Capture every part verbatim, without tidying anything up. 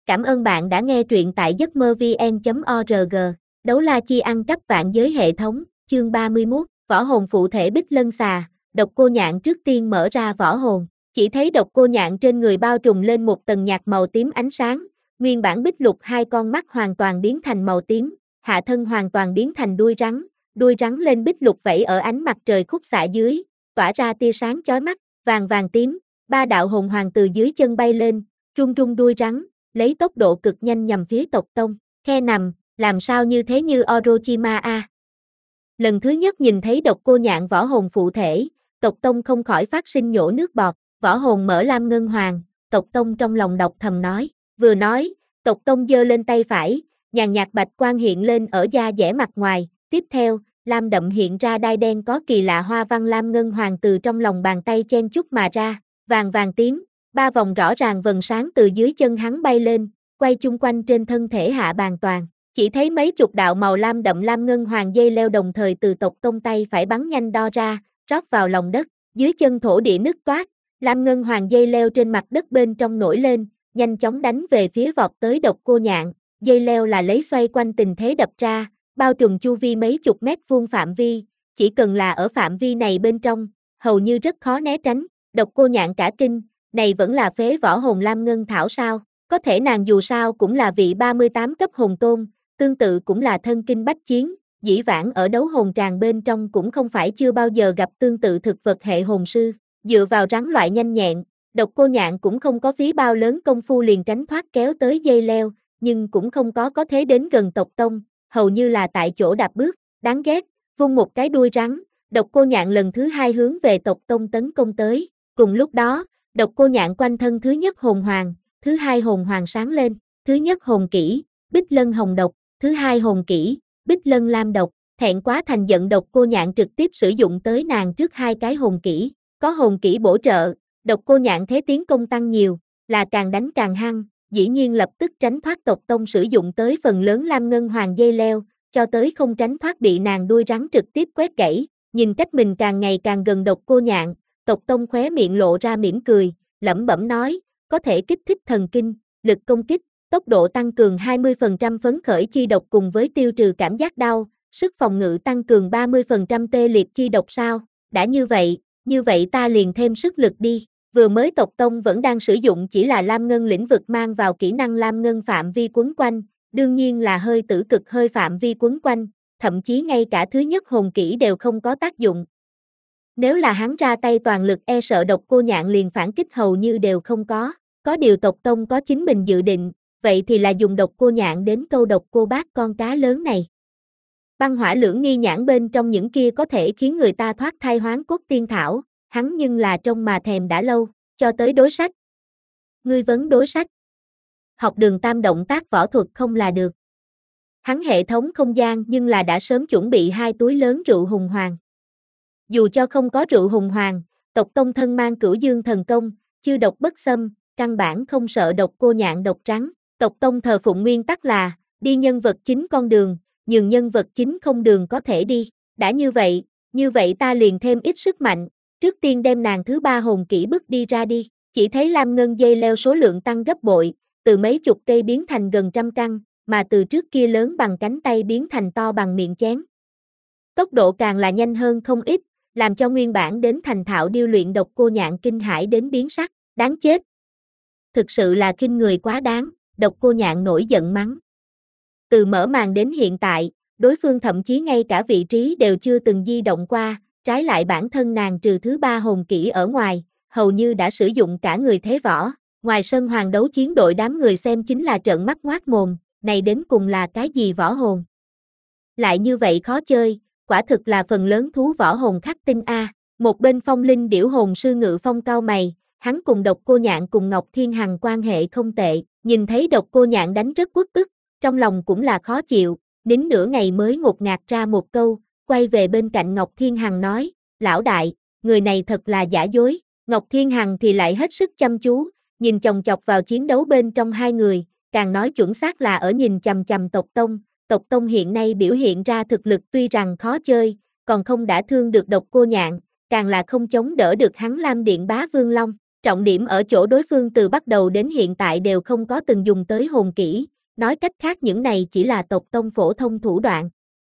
Cảm ơn bạn đã nghe truyện tại giấc mơ vn chấm org. Đấu la chi ăn cắp vạn giới hệ thống, chương ba mươi mốt, võ hồn phụ thể Bích Lân Xà. Độc Cô Nhạn trước tiên mở ra võ hồn, chỉ thấy Độc Cô Nhạn trên người bao trùm lên một tầng nhạt màu tím ánh sáng, nguyên bản bích lục hai con mắt hoàn toàn biến thành màu tím, hạ thân hoàn toàn biến thành đuôi rắn, đuôi rắn lên bích lục vẫy ở ánh mặt trời khúc xạ dưới, tỏa ra tia sáng chói mắt, vàng vàng tím, ba đạo hồn hoàng từ dưới chân bay lên, rung rung đuôi rắn, lấy tốc độ cực nhanh nhằm phía tộc tông. Khe nằm, làm sao như thế như Orochima a. Lần thứ nhất nhìn thấy Độc Cô Nhạn võ hồn phụ thể, tộc tông không khỏi phát sinh nhổ nước bọt, võ hồn mở lam ngân hoàng, tộc tông trong lòng độc thầm nói, vừa nói, tộc tông giơ lên tay phải, nhàn nhạt bạch quang hiện lên ở da dẻ mặt ngoài, tiếp theo, lam đậm hiện ra đai đen có kỳ lạ hoa văn lam ngân hoàng từ trong lòng bàn tay chen chúc mà ra, vàng vàng tím, ba vòng rõ ràng vầng sáng từ dưới chân hắn bay lên, quay chung quanh trên thân thể hạ bàn toàn. Chỉ thấy mấy chục đạo màu lam đậm lam ngân hoàng dây leo đồng thời từ tộc tông tay phải bắn nhanh đo ra, rót vào lòng đất, dưới chân thổ địa nứt toát, lam ngân hoàng dây leo trên mặt đất bên trong nổi lên, nhanh chóng đánh về phía vọt tới Độc Cô Nhạn, dây leo là lấy xoay quanh tình thế đập ra, bao trùm chu vi mấy chục mét vuông phạm vi, chỉ cần là ở phạm vi này bên trong, hầu như rất khó né tránh. Độc Cô Nhạn cả kinh, này vẫn là phế võ hồn lam ngân thảo sao, có thể nàng dù sao cũng là vị ba mươi tám cấp hồn tôn, tương tự cũng là thân kinh bách chiến, dĩ vãng ở đấu hồn tràng bên trong cũng không phải chưa bao giờ gặp tương tự thực vật hệ hồn sư, dựa vào rắn loại nhanh nhẹn, Độc Cô Nhạn cũng không có phí bao lớn công phu liền tránh thoát kéo tới dây leo, nhưng cũng không có có thế đến gần tộc tông, hầu như là tại chỗ đạp bước, đáng ghét, vung một cái đuôi rắn, Độc Cô Nhạn lần thứ hai hướng về tộc tông tấn công tới, cùng lúc đó, Độc Cô Nhạn quanh thân thứ nhất hồn hoàng, thứ hai hồn hoàng sáng lên, thứ nhất hồn kỹ, Bích Lân hồng độc, thứ hai hồn kỹ, Bích Lân lam độc, thẹn quá thành giận Độc Cô Nhạn trực tiếp sử dụng tới nàng trước hai cái hồn kỹ, có hồn kỹ bổ trợ, Độc Cô Nhạn thế tiến công tăng nhiều, là càng đánh càng hăng, dĩ nhiên lập tức tránh thoát tộc tông sử dụng tới phần lớn lam ngân hoàng dây leo, cho tới không tránh thoát bị nàng đuôi rắn trực tiếp quét gãy, nhìn cách mình càng ngày càng gần Độc Cô Nhạn, tộc tông khóe miệng lộ ra mỉm cười, lẩm bẩm nói, có thể kích thích thần kinh, lực công kích, tốc độ tăng cường hai mươi phần trăm phấn khởi chi độc cùng với tiêu trừ cảm giác đau, sức phòng ngự tăng cường ba mươi phần trăm tê liệt chi độc sao, đã như vậy, như vậy ta liền thêm sức lực đi, vừa mới tộc tông vẫn đang sử dụng chỉ là lam ngân lĩnh vực mang vào kỹ năng lam ngân phạm vi quấn quanh, đương nhiên là hơi tử cực hơi phạm vi quấn quanh, thậm chí ngay cả thứ nhất hồn kỹ đều không có tác dụng. Nếu là hắn ra tay toàn lực e sợ Độc Cô Nhạn liền phản kích hầu như đều không có, có điều tộc tông có chính mình dự định, vậy thì là dùng Độc Cô Nhạn đến câu độc cô bác con cá lớn này. Băng hỏa lưỡng nghi nhãn bên trong những kia có thể khiến người ta thoát thai hoán cốt tiên thảo, hắn nhưng là trông mà thèm đã lâu, cho tới đối sách. Ngươi vấn đối sách. Học đường tam động tác võ thuật không là được. Hắn hệ thống không gian nhưng là đã sớm chuẩn bị hai túi lớn rượu hùng hoàng. Dù cho không có rượu hùng hoàng, tộc tông thân mang cửu dương thần công, chư độc bất xâm, căn bản không sợ Độc Cô Nhạn độc trắng. Tộc tông thờ phụng nguyên tắc là, đi nhân vật chính con đường, nhường nhân vật chính không đường có thể đi. Đã như vậy, như vậy ta liền thêm ít sức mạnh, trước tiên đem nàng thứ ba hồn kỹ bước đi ra đi. Chỉ thấy lam ngân dây leo số lượng tăng gấp bội, từ mấy chục cây biến thành gần trăm căn, mà từ trước kia lớn bằng cánh tay biến thành to bằng miệng chén. Tốc độ càng là nhanh hơn không ít, làm cho nguyên bản đến thành thạo điêu luyện Độc Cô Nhạn kinh hãi đến biến sắc, đáng chết. Thực sự là khinh người quá đáng, Độc Cô Nhạn nổi giận mắng. Từ mở màn đến hiện tại, đối phương thậm chí ngay cả vị trí đều chưa từng di động qua, trái lại bản thân nàng trừ thứ ba hồn kỹ ở ngoài, hầu như đã sử dụng cả người thế võ. Ngoài sân hoàng đấu chiến đội đám người xem chính là trợn mắt ngoác mồm, này đến cùng là cái gì võ hồn? Lại như vậy khó chơi, quả thực là phần lớn thú võ hồn khắc tinh A. Một bên phong linh điểu hồn sư Ngự Phong cau mày, hắn cùng Độc Cô Nhạn cùng Ngọc Thiên Hằng quan hệ không tệ, nhìn thấy Độc Cô Nhạn đánh rất uất ức, trong lòng cũng là khó chịu, nín nửa ngày mới ngột ngạt ra một câu, quay về bên cạnh Ngọc Thiên Hằng nói, lão đại, người này thật là giả dối. Ngọc Thiên Hằng thì lại hết sức chăm chú, nhìn chòng chọc vào chiến đấu bên trong hai người, càng nói chuẩn xác là ở nhìn chằm chằm tộc tông. Tộc tông hiện nay biểu hiện ra thực lực tuy rằng khó chơi, còn không đã thương được Độc Cô Nhạn, càng là không chống đỡ được hắn Lam Điện Bá Vương Long. Trọng điểm ở chỗ đối phương từ bắt đầu đến hiện tại đều không có từng dùng tới hồn kỹ, nói cách khác những này chỉ là tộc tông phổ thông thủ đoạn.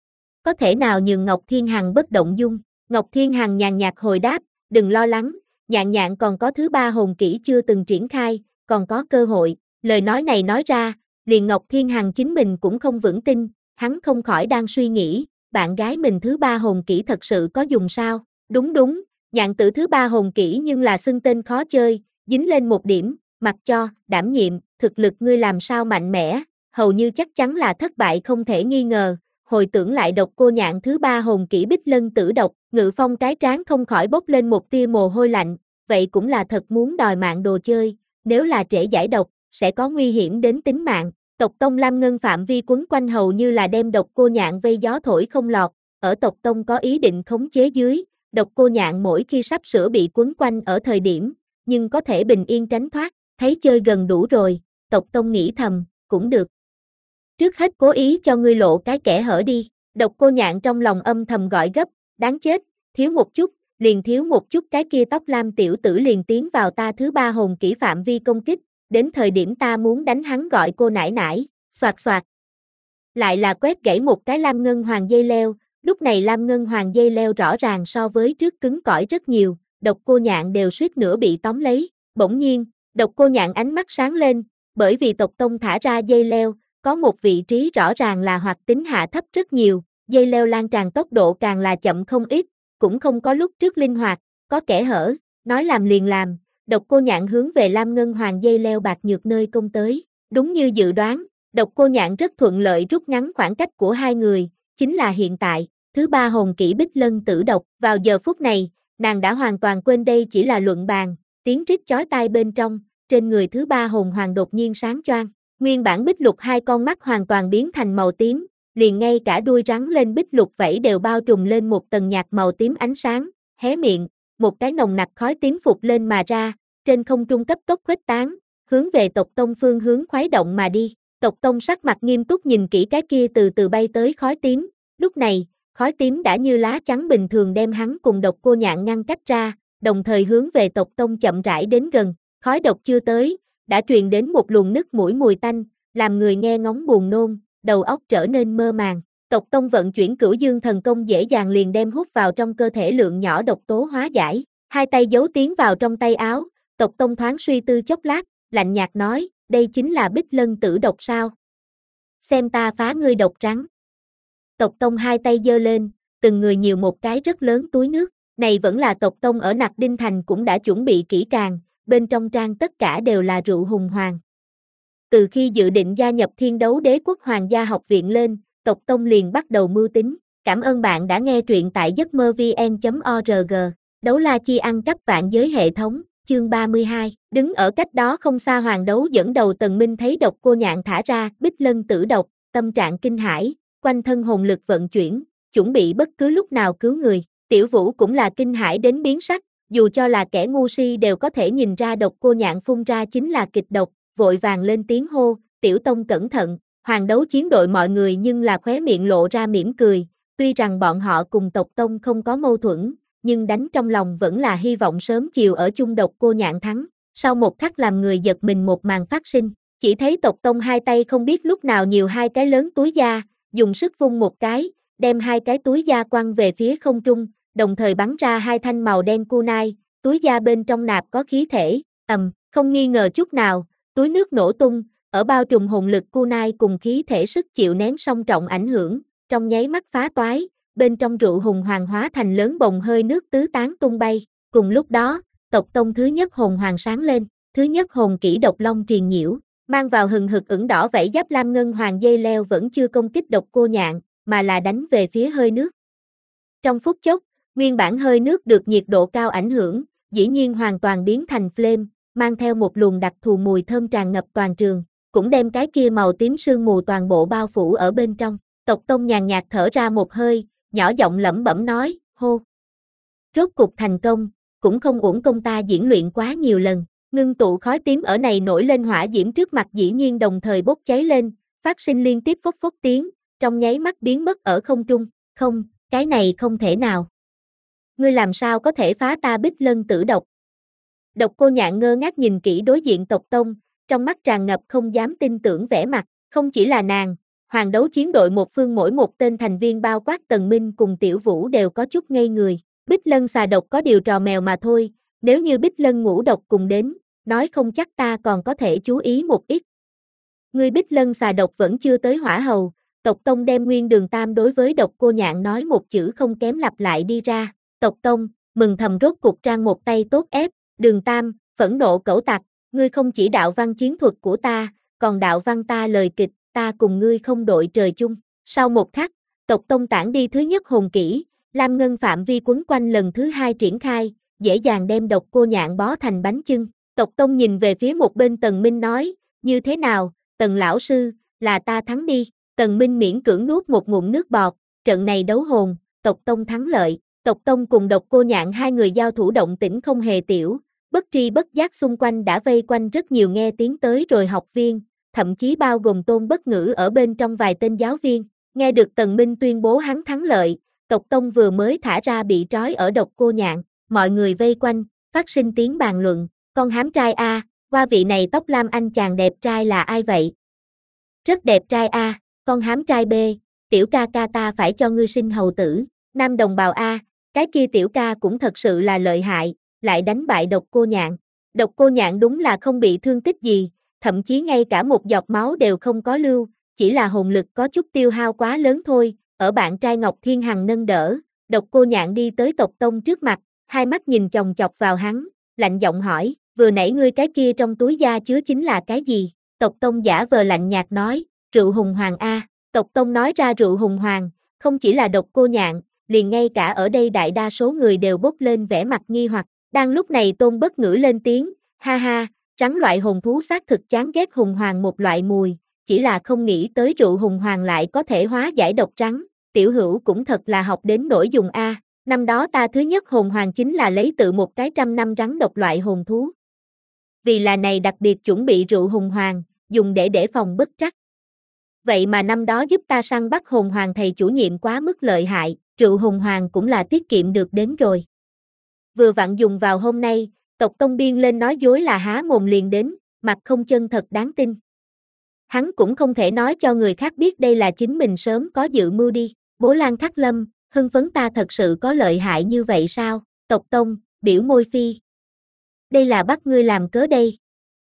Có thể nào nhường Ngọc Thiên Hằng bất động dung? Ngọc Thiên Hằng nhàn nhạt hồi đáp, đừng lo lắng, nhạn nhạn còn có thứ ba hồn kỹ chưa từng triển khai, còn có cơ hội. Lời nói này nói ra, liền Ngọc Thiên Hằng chính mình cũng không vững tin, hắn không khỏi đang suy nghĩ, bạn gái mình thứ ba hồn kỹ thật sự có dùng sao? Đúng đúng, nhạn tử thứ ba hồn kỹ nhưng là xưng tên khó chơi, dính lên một điểm, mặc cho, đảm nhiệm, thực lực ngươi làm sao mạnh mẽ, hầu như chắc chắn là thất bại không thể nghi ngờ. Hồi tưởng lại độc cô nhạn thứ ba hồn kỹ Bích Lân Tử Độc, Ngự Phong cái trán không khỏi bốc lên một tia mồ hôi lạnh, vậy cũng là thật muốn đòi mạng đồ chơi, nếu là trễ giải độc, sẽ có nguy hiểm đến tính mạng. Tộc tông Lam Ngân phạm vi quấn quanh hầu như là đem độc cô nhạn vây gió thổi không lọt, ở tộc tông có ý định khống chế dưới, độc cô nhạn mỗi khi sắp sửa bị quấn quanh ở thời điểm, nhưng có thể bình yên tránh thoát, thấy chơi gần đủ rồi, tộc tông nghĩ thầm, cũng được. Trước hết cố ý cho ngươi lộ cái kẽ hở đi, độc cô nhạn trong lòng âm thầm gọi gấp, đáng chết, thiếu một chút, liền thiếu một chút cái kia tóc lam tiểu tử liền tiến vào ta thứ ba hồn kỹ phạm vi công kích, đến thời điểm ta muốn đánh hắn gọi cô nải nải, xoạt xoạt. Lại là quét gãy một cái lam ngân hoàng dây leo, lúc này lam ngân hoàng dây leo rõ ràng so với trước cứng cỏi rất nhiều, độc cô nhạn đều suýt nữa bị tóm lấy, bỗng nhiên, độc cô nhạn ánh mắt sáng lên, bởi vì tộc tông thả ra dây leo, có một vị trí rõ ràng là hoạt tính hạ thấp rất nhiều, dây leo lan tràn tốc độ càng là chậm không ít, cũng không có lúc trước linh hoạt, có kẽ hở, nói làm liền làm, độc cô nhạn hướng về lam ngân hoàng dây leo bạc nhược nơi công tới, đúng như dự đoán, độc cô nhạn rất thuận lợi rút ngắn khoảng cách của hai người, chính là hiện tại, thứ ba hồn kỹ Bích Lân Tử Độc, vào giờ phút này, nàng đã hoàn toàn quên đây chỉ là luận bàn, tiếng rít chói tai bên trong, trên người thứ ba hồn hoàng đột nhiên sáng choang. Nguyên bản bích lục hai con mắt hoàn toàn biến thành màu tím, liền ngay cả đuôi rắn lên bích lục vảy đều bao trùm lên một tầng nhạt màu tím ánh sáng, hé miệng, một cái nồng nặc khói tím phục lên mà ra, trên không trung cấp tốc khuếch tán, hướng về tộc tông phương hướng khuấy động mà đi. Tộc tông sắc mặt nghiêm túc nhìn kỹ cái kia từ từ bay tới khói tím, lúc này, khói tím đã như lá chắn bình thường đem hắn cùng độc cô nhạn ngăn cách ra, đồng thời hướng về tộc tông chậm rãi đến gần, khói độc chưa tới, đã truyền đến một luồng nứt mũi mùi tanh, làm người nghe ngóng buồn nôn, đầu óc trở nên mơ màng. Tộc tông vận chuyển Cửu Dương thần công dễ dàng liền đem hút vào trong cơ thể lượng nhỏ độc tố hóa giải, hai tay giấu tiến vào trong tay áo, tộc tông thoáng suy tư chốc lát, lạnh nhạt nói, đây chính là Bích Lân Tử Độc sao? Xem ta phá ngươi độc rắn. Tộc tông hai tay giơ lên, từng người nhiều một cái rất lớn túi nước, này vẫn là tộc tông ở Nặc Đinh Thành cũng đã chuẩn bị kỹ càng, bên trong trang tất cả đều là rượu hùng hoàng. Từ khi dự định gia nhập Thiên Đấu Đế Quốc Hoàng gia học viện lên, tộc tông liền bắt đầu mưu tính. Cảm ơn bạn đã nghe truyện tại giấc mơ vn chấm org. Đấu la chi ăn cắp vạn giới hệ thống, chương ba mươi hai. Đứng ở cách đó không xa Hoàng Đấu dẫn đầu Tần Minh thấy độc cô nhạn thả ra Bích Lân Tử Độc, tâm trạng kinh hãi, quanh thân hồn lực vận chuyển, chuẩn bị bất cứ lúc nào cứu người. Tiểu Vũ cũng là kinh hãi đến biến sắc, dù cho là kẻ ngu si đều có thể nhìn ra độc cô nhạn phun ra chính là kịch độc, vội vàng lên tiếng hô, Tiểu Tông cẩn thận. Hoàng Đấu chiến đội mọi người nhưng là khóe miệng lộ ra mỉm cười, tuy rằng bọn họ cùng tộc tông không có mâu thuẫn, nhưng đánh trong lòng vẫn là hy vọng sớm chiều ở chung độc cô nhạn thắng. Sau một khắc làm người giật mình một màn phát sinh, chỉ thấy tộc tông hai tay không biết lúc nào nhiều hai cái lớn túi da, dùng sức vung một cái, đem hai cái túi da quăng về phía không trung, đồng thời bắn ra hai thanh màu đen kunai, túi da bên trong nạp có khí thể, ầm, không nghi ngờ chút nào, túi nước nổ tung, ở bao trùm hồn lực kunai cùng khí thể sức chịu nén song trọng ảnh hưởng, trong nháy mắt phá toái, bên trong rượu hùng hoàng hóa thành lớn bồng hơi nước tứ tán tung bay, cùng lúc đó, tộc tông thứ nhất hồn hoàng sáng lên, thứ nhất hồn kỹ độc long triền nhiễu, mang vào hừng hực ửng đỏ vảy giáp lam ngân hoàng dây leo vẫn chưa công kích độc cô nhạn, mà là đánh về phía hơi nước. Trong phút chốc, nguyên bản hơi nước được nhiệt độ cao ảnh hưởng, dĩ nhiên hoàn toàn biến thành flame, mang theo một luồng đặc thù mùi thơm tràn ngập toàn trường, cũng đem cái kia màu tím sương mù toàn bộ bao phủ ở bên trong. Tộc tông nhàn nhạt thở ra một hơi, nhỏ giọng lẩm bẩm nói, hô. Rốt cục thành công, cũng không uổng công ta diễn luyện quá nhiều lần, ngưng tụ khói tím ở này nổi lên hỏa diễm trước mặt dĩ nhiên đồng thời bốc cháy lên, phát sinh liên tiếp phốc phốc tiếng, trong nháy mắt biến mất ở không trung, không, cái này không thể nào. Ngươi làm sao có thể phá ta Bích Lân Tử Độc? Độc Cô Nhạn ngơ ngác nhìn kỹ đối diện tộc tông, trong mắt tràn ngập không dám tin tưởng vẻ mặt, không chỉ là nàng, Hoàng Đấu Chiến đội một phương mỗi một tên thành viên bao quát Tần Minh cùng Tiểu Vũ đều có chút ngây người, Bích Lân xà độc có điều trò mèo mà thôi, nếu như Bích Lân ngũ độc cùng đến, nói không chắc ta còn có thể chú ý một ít. Ngươi Bích Lân xà độc vẫn chưa tới hỏa hầu, tộc tông đem Nguyên Đường Tam đối với Độc Cô Nhạn nói một chữ không kém lặp lại đi ra, tộc tông, mừng thầm rốt cục trang một tay tốt ép, Đường Tam, phẫn nộ cẩu tặc, ngươi không chỉ đạo văn chiến thuật của ta, còn đạo văn ta lời kịch, ta cùng ngươi không đội trời chung. Sau một khắc, tộc tông tản đi thứ nhất hồn kỹ, Lam Ngân phạm vi quấn quanh lần thứ hai triển khai, dễ dàng đem Độc Cô Nhạn bó thành bánh chưng. Tộc tông nhìn về phía một bên Tần Minh nói, như thế nào, Tần lão sư, là ta thắng đi. Tần Minh miễn cưỡng nuốt một ngụm nước bọt, trận này đấu hồn, tộc tông thắng lợi. Tộc tông cùng Độc Cô Nhạn hai người giao thủ động tĩnh không hề tiểu, bất tri bất giác xung quanh đã vây quanh rất nhiều nghe tiếng tới rồi học viên, thậm chí bao gồm Tôn Bất Ngữ ở bên trong vài tên giáo viên. Nghe được Tần Minh tuyên bố hắn thắng lợi, tộc tông vừa mới thả ra bị trói ở Độc Cô Nhạn, mọi người vây quanh, phát sinh tiếng bàn luận, con hám trai A, qua vị này tóc lam anh chàng đẹp trai là ai vậy? Rất đẹp trai A, con hám trai B, tiểu ca ca ta phải cho ngươi sinh hầu tử, nam đồng bào A, cái kia tiểu ca cũng thật sự là lợi hại, lại đánh bại Độc Cô Nhạn. Độc Cô Nhạn đúng là không bị thương tích gì, thậm chí ngay cả một giọt máu đều không có lưu, chỉ là hồn lực có chút tiêu hao quá lớn thôi. Ở bạn trai Ngọc Thiên Hằng nâng đỡ, Độc Cô Nhạn đi tới tộc tông trước mặt, hai mắt nhìn chòng chọc vào hắn, lạnh giọng hỏi, vừa nãy ngươi cái kia trong túi da chứa chính là cái gì? Tộc tông giả vờ lạnh nhạt nói, rượu hùng hoàng A. Tộc tông nói ra rượu hùng hoàng, không chỉ là Độc Cô Nhạn, liền ngay cả ở đây đại đa số người đều bốc lên vẻ mặt nghi hoặc. Đang lúc này Tôn Bất Ngữ lên tiếng, ha ha, rắn loại hồn thú xác thực chán ghét hùng hoàng một loại mùi, chỉ là không nghĩ tới rượu hùng hoàng lại có thể hóa giải độc rắn, tiểu hữu cũng thật là học đến nỗi dùng A, năm đó ta thứ nhất hồn hoàng chính là lấy tự một cái trăm năm rắn độc loại hồn thú. Vì là này đặc biệt chuẩn bị rượu hùng hoàng, dùng để để phòng bất trắc. Vậy mà năm đó giúp ta săn bắt hồn hoàng thầy chủ nhiệm quá mức lợi hại, rượu hùng hoàng cũng là tiết kiệm được đến rồi. Vừa vặn dùng vào hôm nay, tộc tông biên lên nói dối là há mồm liền đến, mặt không chân thật đáng tin. Hắn cũng không thể nói cho người khác biết đây là chính mình sớm có dự mưu đi. Bố Lan Khắc Lâm, hưng phấn ta thật sự có lợi hại như vậy sao? Tộc tông, biểu môi phi. Đây là bắt ngươi làm cớ đây.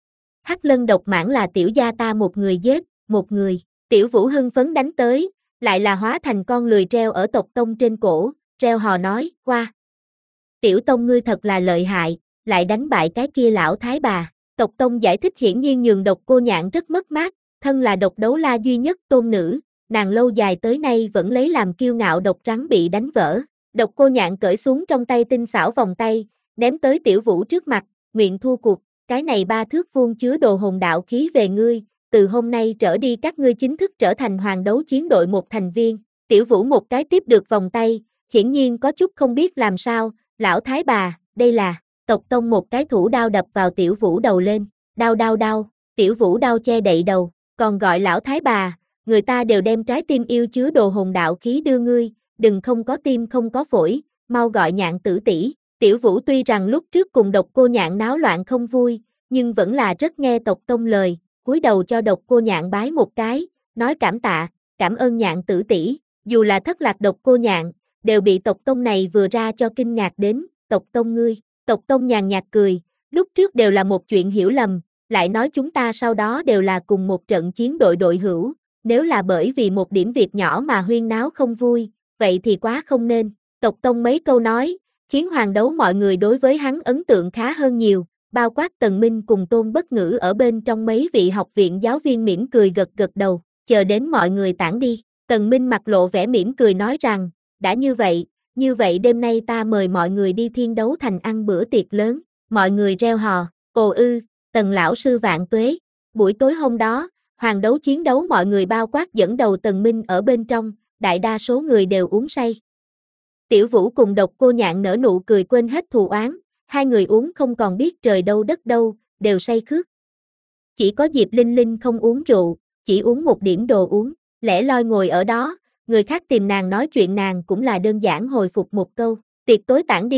Hắc Lân độc mãng là tiểu gia ta một người giết, một người. Tiểu Vũ hưng phấn đánh tới, lại là hóa thành con lười treo ở tộc tông trên cổ, treo hò nói, qua. Tiểu tông ngươi thật là lợi hại, lại đánh bại cái kia lão thái bà. Tộc tông giải thích hiển nhiên nhường Độc Cô Nhạn rất mất mát, thân là độc đấu la duy nhất tôn nữ, nàng lâu dài tới nay vẫn lấy làm kiêu ngạo độc rắn bị đánh vỡ. Độc Cô Nhạn cởi xuống trong tay tinh xảo vòng tay, ném tới Tiểu Vũ trước mặt, nguyện thua cuộc, cái này ba thước vuông chứa đồ hồn đạo khí về ngươi, từ hôm nay trở đi các ngươi chính thức trở thành Hoàng Đấu Chiến đội một thành viên. Tiểu Vũ một cái tiếp được vòng tay, hiển nhiên có chút không biết làm sao, lão thái bà, đây là, tộc tông một cái thủ đao đập vào Tiểu Vũ đầu lên, đau đau đau, Tiểu Vũ đau che đậy đầu, còn gọi lão thái bà, người ta đều đem trái tim yêu chứa đồ hồn đạo khí đưa ngươi, đừng không có tim không có phổi, mau gọi Nhạn tử tỷ. Tiểu Vũ tuy rằng lúc trước cùng Độc Cô Nhạn náo loạn không vui, nhưng vẫn là rất nghe tộc tông lời, cúi đầu cho Độc Cô Nhạn bái một cái, nói cảm tạ, cảm ơn Nhạn tử tỷ. Dù là thất lạc Độc Cô Nhạn, đều bị tộc tông này vừa ra cho kinh ngạc đến, tộc tông ngươi. Tộc tông nhàn nhạt cười, lúc trước đều là một chuyện hiểu lầm, lại nói chúng ta sau đó đều là cùng một trận chiến đội đội hữu, nếu là bởi vì một điểm việc nhỏ mà huyên náo không vui, vậy thì quá không nên. Tộc tông mấy câu nói, khiến Hoàng Đấu mọi người đối với hắn ấn tượng khá hơn nhiều, bao quát Tần Minh cùng Tôn Bất Ngữ ở bên trong mấy vị học viện giáo viên mỉm cười gật gật đầu, chờ đến mọi người tản đi. Tần Minh mặt lộ vẻ mỉm cười nói rằng, đã như vậy, như vậy đêm nay ta mời mọi người đi Thiên Đấu Thành ăn bữa tiệc lớn, mọi người reo hò, ồ ư, Tần lão sư vạn tuế. Buổi tối hôm đó, Hoàng Đấu chiến đấu mọi người bao quát dẫn đầu Tần Minh ở bên trong, đại đa số người đều uống say. Tiểu Vũ cùng Độc Cô Nhạn nở nụ cười quên hết thù oán, hai người uống không còn biết trời đâu đất đâu, đều say khướt. Chỉ có Diệp Linh Linh không uống rượu, chỉ uống một điểm đồ uống, lẻ loi ngồi ở đó, người khác tìm nàng nói chuyện nàng cũng là đơn giản hồi phục một câu. Tiệc tối tản đi,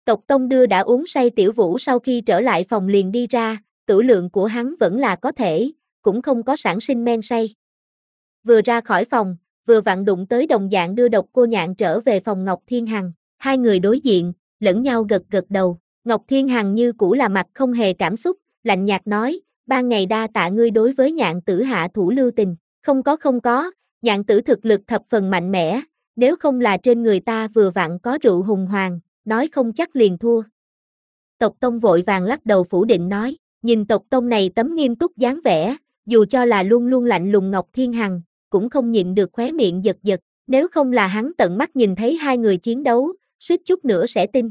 Tộc Tông đưa đã uống say Tiểu Vũ sau khi trở lại phòng liền đi ra, tửu lượng của hắn vẫn là có thể, cũng không có sản sinh men say. Vừa ra khỏi phòng, vừa vặn đụng tới đồng dạng đưa Độc Cô Nhạn trở về phòng Ngọc Thiên Hằng, hai người đối diện, lẫn nhau gật gật đầu, Ngọc Thiên Hằng như cũ là mặt không hề cảm xúc, lạnh nhạt nói, ban ngày đa tạ ngươi đối với Nhạn tử hạ thủ lưu tình, không có không có, Nhạn tử thực lực thập phần mạnh mẽ, nếu không là trên người ta vừa vặn có rượu hùng hoàng, nói không chắc liền thua. Tộc Tông vội vàng lắc đầu phủ định nói, nhìn Tộc Tông này tấm nghiêm túc dáng vẻ, dù cho là luôn luôn lạnh lùng Ngọc Thiên Hằng, cũng không nhịn được khóe miệng giật giật, nếu không là hắn tận mắt nhìn thấy hai người chiến đấu, suýt chút nữa sẽ tin.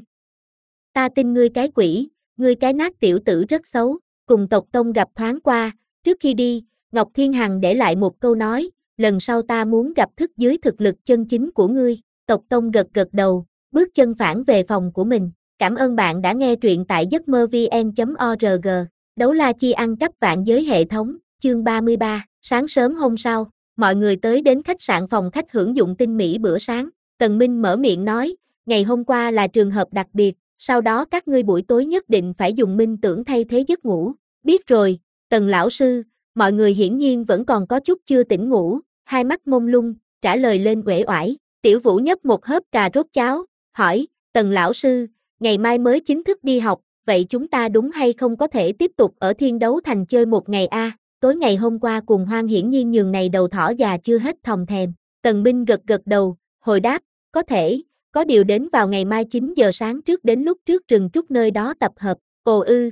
Ta tin ngươi cái quỷ, ngươi cái nát tiểu tử rất xấu, cùng Tộc Tông gặp thoáng qua, trước khi đi, Ngọc Thiên Hằng để lại một câu nói, lần sau ta muốn gặp thức dưới thực lực chân chính của ngươi, Tộc Tông gật gật đầu, bước chân phản về phòng của mình, cảm ơn bạn đã nghe truyện tại giấc mơ vn chấm org, đấu la chi ăn cắp vạn giới hệ thống, chương ba mươi ba, sáng sớm hôm sau, mọi người tới đến khách sạn phòng khách hưởng dụng tinh mỹ bữa sáng, Tần Minh mở miệng nói, ngày hôm qua là trường hợp đặc biệt, sau đó các ngươi buổi tối nhất định phải dùng minh tưởng thay thế giấc ngủ, biết rồi, Tần lão sư, mọi người hiển nhiên vẫn còn có chút chưa tỉnh ngủ, hai mắt mông lung, trả lời lên uể oải, Tiểu Vũ nhấp một hớp cà rốt cháo, hỏi, Tần lão sư, ngày mai mới chính thức đi học, vậy chúng ta đúng hay không có thể tiếp tục ở Thiên Đấu Thành chơi một ngày a? À? Tối ngày hôm qua cùng Hoang hiển nhiên nhường này đầu thỏ già chưa hết thòng thèm, Tần Minh gật gật đầu, hồi đáp, có thể, có điều đến vào ngày mai chín giờ sáng trước đến lúc trước rừng trúc nơi đó tập hợp, ồ ư.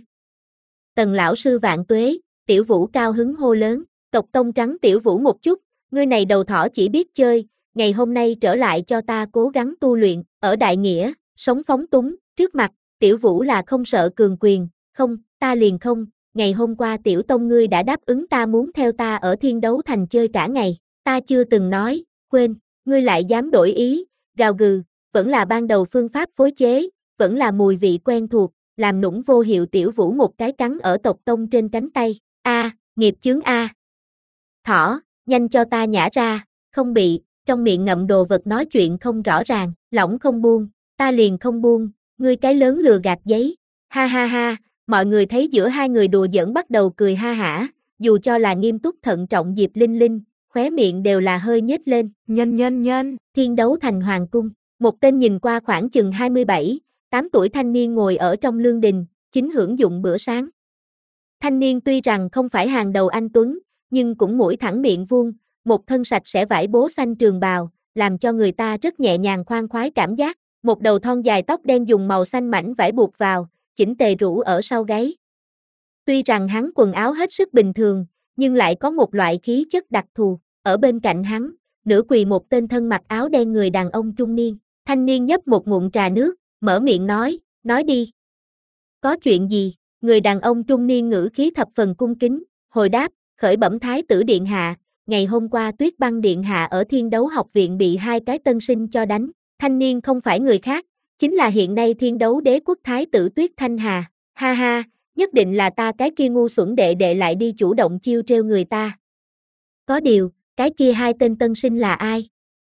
Tần lão sư vạn tuế, Tiểu Vũ cao hứng hô lớn, Tộc Tông trắng Tiểu Vũ một chút, ngươi này đầu thỏ chỉ biết chơi, ngày hôm nay trở lại cho ta cố gắng tu luyện, ở đại nghĩa, sống phóng túng, trước mặt, Tiểu Vũ là không sợ cường quyền, không, ta liền không, ngày hôm qua Tiểu Tông ngươi đã đáp ứng ta muốn theo ta ở Thiên Đấu Thành chơi cả ngày, ta chưa từng nói, quên, ngươi lại dám đổi ý, gào gừ, vẫn là ban đầu phương pháp phối chế, vẫn là mùi vị quen thuộc, làm nũng vô hiệu Tiểu Vũ một cái cắn ở Tộc Tông trên cánh tay, a, nghiệp chướng a. Thỏ, nhanh cho ta nhả ra, không bị, trong miệng ngậm đồ vật nói chuyện không rõ ràng, lỏng không buông, ta liền không buông, ngươi cái lớn lừa gạt giấy, ha ha ha, mọi người thấy giữa hai người đùa giỡn bắt đầu cười ha hả, dù cho là nghiêm túc thận trọng Diệp Linh Linh, khóe miệng đều là hơi nhếch lên, nhân nhân nhân, Thiên Đấu Thành Hoàng Cung, một tên nhìn qua khoảng chừng hai mươi bảy, tám tuổi thanh niên ngồi ở trong lương đình, chính hưởng dụng bữa sáng. Thanh niên tuy rằng không phải hàng đầu anh tuấn, nhưng cũng mũi thẳng miệng vuông, một thân sạch sẽ vải bố xanh trường bào, làm cho người ta rất nhẹ nhàng khoan khoái cảm giác, một đầu thon dài tóc đen dùng màu xanh mảnh vải buộc vào, chỉnh tề rủ ở sau gáy. Tuy rằng hắn quần áo hết sức bình thường, nhưng lại có một loại khí chất đặc thù, ở bên cạnh hắn, nửa quỳ một tên thân mặc áo đen người đàn ông trung niên, thanh niên nhấp một ngụm trà nước, mở miệng nói, nói đi. Có chuyện gì? Người đàn ông trung niên ngữ khí thập phần cung kính, hồi đáp, khởi bẩm thái tử điện hạ, ngày hôm qua Tuyết Băng điện hạ ở Thiên Đấu học viện bị hai cái tân sinh cho đánh, thanh niên không phải người khác, chính là hiện nay Thiên Đấu đế quốc thái tử Tuyết Thanh Hà, ha ha, nhất định là ta cái kia ngu xuẩn đệ đệ lại đi chủ động chiêu trêu người ta. Có điều, cái kia hai tên tân sinh là ai?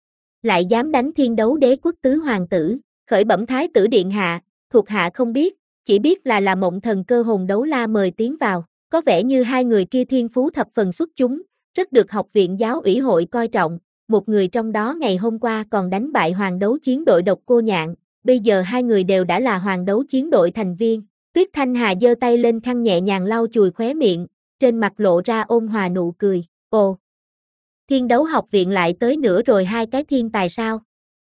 Lại dám đánh Thiên Đấu đế quốc tứ hoàng tử, khởi bẩm thái tử điện hạ, thuộc hạ không biết, chỉ biết là là Mộng Thần Cơ Hồn Đấu La mời tiến vào, có vẻ như hai người kia thiên phú thập phần xuất chúng, rất được học viện giáo ủy hội coi trọng, một người trong đó ngày hôm qua còn đánh bại hoàng đấu chiến đội Độc Cô Nhạn, bây giờ hai người đều đã là hoàng đấu chiến đội thành viên. Tuyết Thanh Hà giơ tay lên khăn nhẹ nhàng lau chùi khóe miệng, trên mặt lộ ra ôn hòa nụ cười, ồ. Thiên Đấu học viện lại tới nữa rồi hai cái thiên tài sao?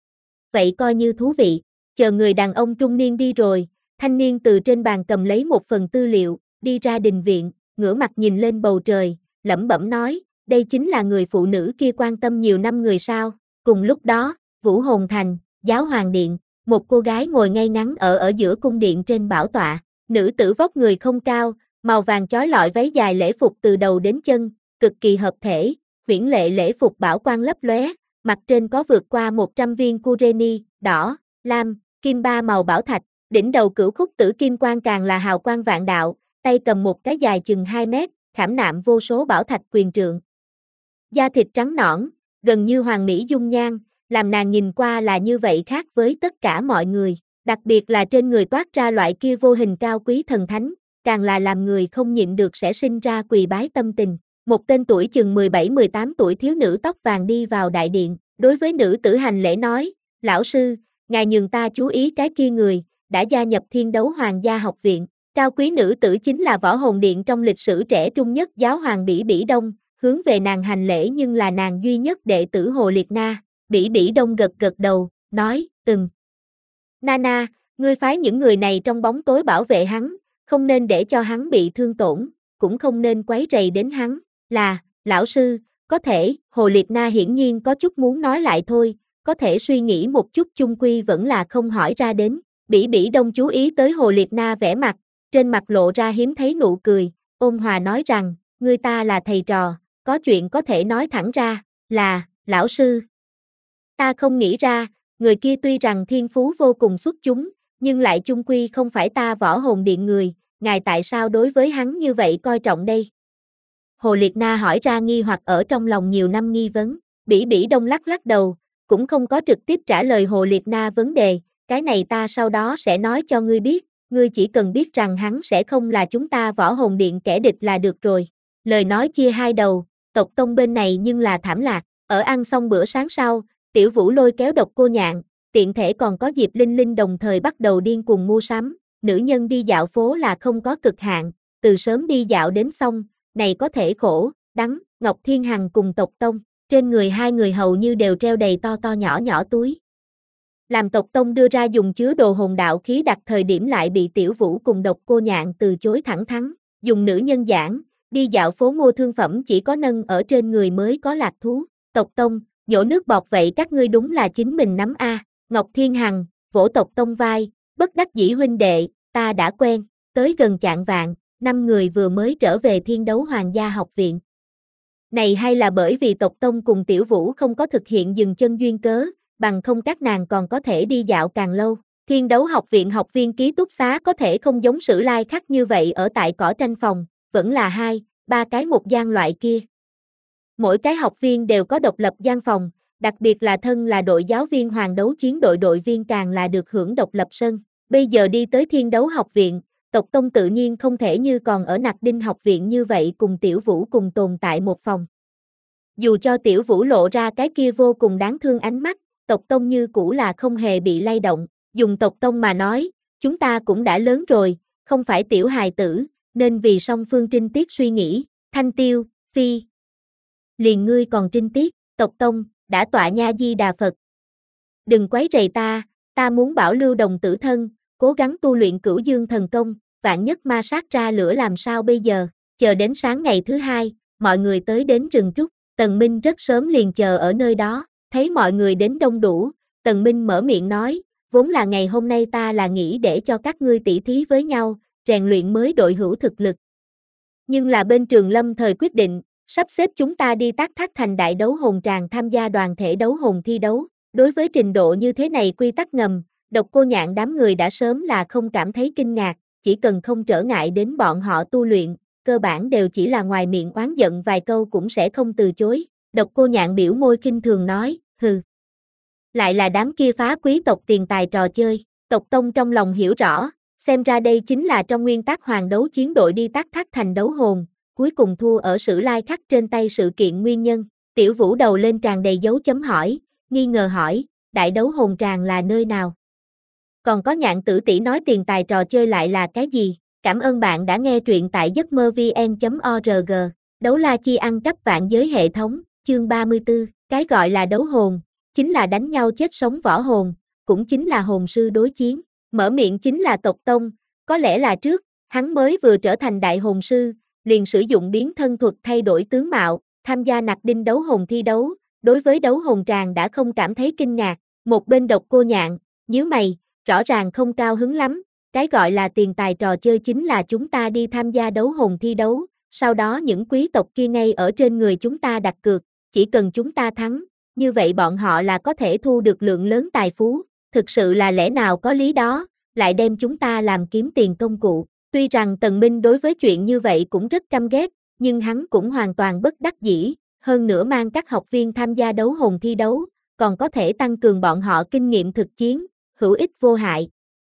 Vậy coi như thú vị, chờ người đàn ông trung niên đi rồi, thanh niên từ trên bàn cầm lấy một phần tư liệu, đi ra đình viện, ngửa mặt nhìn lên bầu trời, lẩm bẩm nói, đây chính là người phụ nữ kia quan tâm nhiều năm người sao. Cùng lúc đó, Vũ Hồn Thành, Giáo Hoàng Điện, một cô gái ngồi ngay ngắn ở ở giữa cung điện trên bảo tọa, nữ tử vóc người không cao, màu vàng chói lọi váy dài lễ phục từ đầu đến chân, cực kỳ hợp thể, huyễn lệ lễ phục bảo quang lấp lóe, mặt trên có vượt qua một trăm viên Kureni, đỏ, lam, kim ba màu bảo thạch, đỉnh đầu cửu khúc tử kim quang càng là hào quang vạn đạo, tay cầm một cái dài chừng hai mét, khảm nạm vô số bảo thạch quyền trượng. Da thịt trắng nõn, gần như hoàng mỹ dung nhan, làm nàng nhìn qua là như vậy khác với tất cả mọi người. Đặc biệt là trên người toát ra loại kia vô hình cao quý thần thánh, càng là làm người không nhịn được sẽ sinh ra quỳ bái tâm tình. Một tên tuổi chừng mười bảy mười tám tuổi thiếu nữ tóc vàng đi vào đại điện, đối với nữ tử hành lễ nói, lão sư, ngài nhường ta chú ý cái kia người, đã gia nhập Thiên Đấu Hoàng gia học viện. Cao quý nữ tử chính là võ hồn điện trong lịch sử trẻ trung nhất giáo hoàng Bỉ Bỉ Đông, hướng về nàng hành lễ nhưng là nàng duy nhất đệ tử Hồ Liệt Na. Bỉ Bỉ Đông gật gật đầu, nói, ừm. Nana, ngươi phái những người này trong bóng tối bảo vệ hắn, không nên để cho hắn bị thương tổn, cũng không nên quấy rầy đến hắn, là, lão sư, có thể, Hồ Liệt Na hiển nhiên có chút muốn nói lại thôi, có thể suy nghĩ một chút chung quy vẫn là không hỏi ra đến. Bỉ Bỉ Đông chú ý tới Hồ Liệt Na vẻ mặt, trên mặt lộ ra hiếm thấy nụ cười, ôn hòa nói rằng, ngươi ta là thầy trò, có chuyện có thể nói thẳng ra, là, lão sư. Ta không nghĩ ra, người kia tuy rằng thiên phú vô cùng xuất chúng, nhưng lại chung quy không phải ta võ hồn điện người, ngài tại sao đối với hắn như vậy coi trọng đây? Hồ Liệt Na hỏi ra nghi hoặc ở trong lòng nhiều năm nghi vấn, Bỉ Bỉ Đông lắc lắc đầu, cũng không có trực tiếp trả lời Hồ Liệt Na vấn đề, cái này ta sau đó sẽ nói cho ngươi biết, ngươi chỉ cần biết rằng hắn sẽ không là chúng ta võ hồn điện kẻ địch là được rồi. Lời nói chia hai đầu, tộc tông bên này nhưng là thảm lạc, ở ăn xong bữa sáng sau, Tiểu Vũ lôi kéo Độc Cô Nhạn, tiện thể còn có Diệp Linh Linh đồng thời bắt đầu điên cuồng mua sắm, nữ nhân đi dạo phố là không có cực hạn, từ sớm đi dạo đến xong, này có thể khổ, đắng, Ngọc Thiên Hằng cùng tộc tông, trên người hai người hầu như đều treo đầy to to nhỏ nhỏ túi. Làm tộc tông đưa ra dùng chứa đồ hồn đạo khí đặt thời điểm lại bị Tiểu Vũ cùng Độc Cô Nhạn từ chối thẳng thắn, dùng nữ nhân giảng, đi dạo phố mua thương phẩm chỉ có nâng ở trên người mới có lạc thú, tộc tông, nhổ nước bọt vậy các ngươi đúng là chính mình nắm a. Ngọc Thiên Hằng, vỗ tộc tông vai, bất đắc dĩ huynh đệ, ta đã quen, tới gần chạng vạng, năm người vừa mới trở về Thiên Đấu Hoàng gia học viện. Này hay là bởi vì tộc tông cùng Tiểu Vũ không có thực hiện dừng chân duyên cớ, bằng không các nàng còn có thể đi dạo càng lâu. Thiên Đấu học viện học viên ký túc xá có thể không giống Sử Lai Khắc như vậy ở tại cỏ tranh phòng, vẫn là hai, ba cái một gian loại kia. Mỗi cái học viên đều có độc lập gian phòng, đặc biệt là thân là đội giáo viên hoàng đấu chiến đội đội viên càng là được hưởng độc lập sân. Bây giờ đi tới Thiên Đấu học viện, tộc tông tự nhiên không thể như còn ở Nặc Đinh học viện như vậy cùng Tiểu Vũ cùng tồn tại một phòng. Dù cho Tiểu Vũ lộ ra cái kia vô cùng đáng thương ánh mắt, tộc tông như cũ là không hề bị lay động. Dùng tộc tông mà nói, chúng ta cũng đã lớn rồi, không phải tiểu hài tử, nên vì song phương trinh tiết suy nghĩ. Thanh Tiêu, Phi. Liền ngươi còn trinh tiết, tộc tông, đã tọa nha Di Đà Phật. Đừng quấy rầy ta, ta muốn bảo lưu đồng tử thân, cố gắng tu luyện Cửu Dương thần công, vạn nhất ma sát ra lửa làm sao bây giờ. Chờ đến sáng ngày thứ hai, mọi người tới đến rừng trúc, Tần Minh rất sớm liền chờ ở nơi đó, thấy mọi người đến đông đủ, Tần Minh mở miệng nói, vốn là ngày hôm nay ta là nghĩ để cho các ngươi tỉ thí với nhau, rèn luyện mới đội hữu thực lực. Nhưng là bên Trường Lâm thời quyết định, sắp xếp chúng ta đi Tác Thác Thành đại đấu hồn tràng tham gia đoàn thể đấu hồn thi đấu. Đối với trình độ như thế này quy tắc ngầm, Độc Cô Nhạn đám người đã sớm là không cảm thấy kinh ngạc, chỉ cần không trở ngại đến bọn họ tu luyện, cơ bản đều chỉ là ngoài miệng oán giận vài câu cũng sẽ không từ chối. Độc Cô Nhạn biểu môi khinh thường nói, hừ. Lại là đám kia phá quý tộc tiền tài trò chơi, tộc tông trong lòng hiểu rõ, xem ra đây chính là trong nguyên tắc hoàng đấu chiến đội đi Tác Thác Thành đấu hồn, cuối cùng thua ở Sử Lai Khắc trên tay sự kiện nguyên nhân. Tiểu Vũ đầu lên tràn đầy dấu chấm hỏi, nghi ngờ hỏi, đại đấu hồn tràng là nơi nào? Còn có Nhạn tử tỷ nói tiền tài trò chơi lại là cái gì? Cảm ơn bạn đã nghe truyện tại giấc mơ vn chấm org. Đấu la chi ăn cắp vạn giới hệ thống, chương ba mươi tư, cái gọi là đấu hồn, chính là đánh nhau chết sống võ hồn, cũng chính là hồn sư đối chiến. Mở miệng chính là tộc tông, có lẽ là trước, hắn mới vừa trở thành đại hồn sư, liền sử dụng biến thân thuật thay đổi tướng mạo, tham gia Nặc Đinh đấu hồn thi đấu, đối với đấu hồn tràng đã không cảm thấy kinh ngạc. Một bên Độc Cô Nhạn, nhíu mày, rõ ràng không cao hứng lắm, cái gọi là tiền tài trò chơi chính là chúng ta đi tham gia đấu hồn thi đấu, sau đó những quý tộc kia ngay ở trên người chúng ta đặt cược, chỉ cần chúng ta thắng, như vậy bọn họ là có thể thu được lượng lớn tài phú, thực sự là lẽ nào có lý đó, lại đem chúng ta làm kiếm tiền công cụ. Tuy rằng Tần Minh đối với chuyện như vậy cũng rất căm ghét, nhưng hắn cũng hoàn toàn bất đắc dĩ, hơn nữa mang các học viên tham gia đấu hồn thi đấu, còn có thể tăng cường bọn họ kinh nghiệm thực chiến, hữu ích vô hại.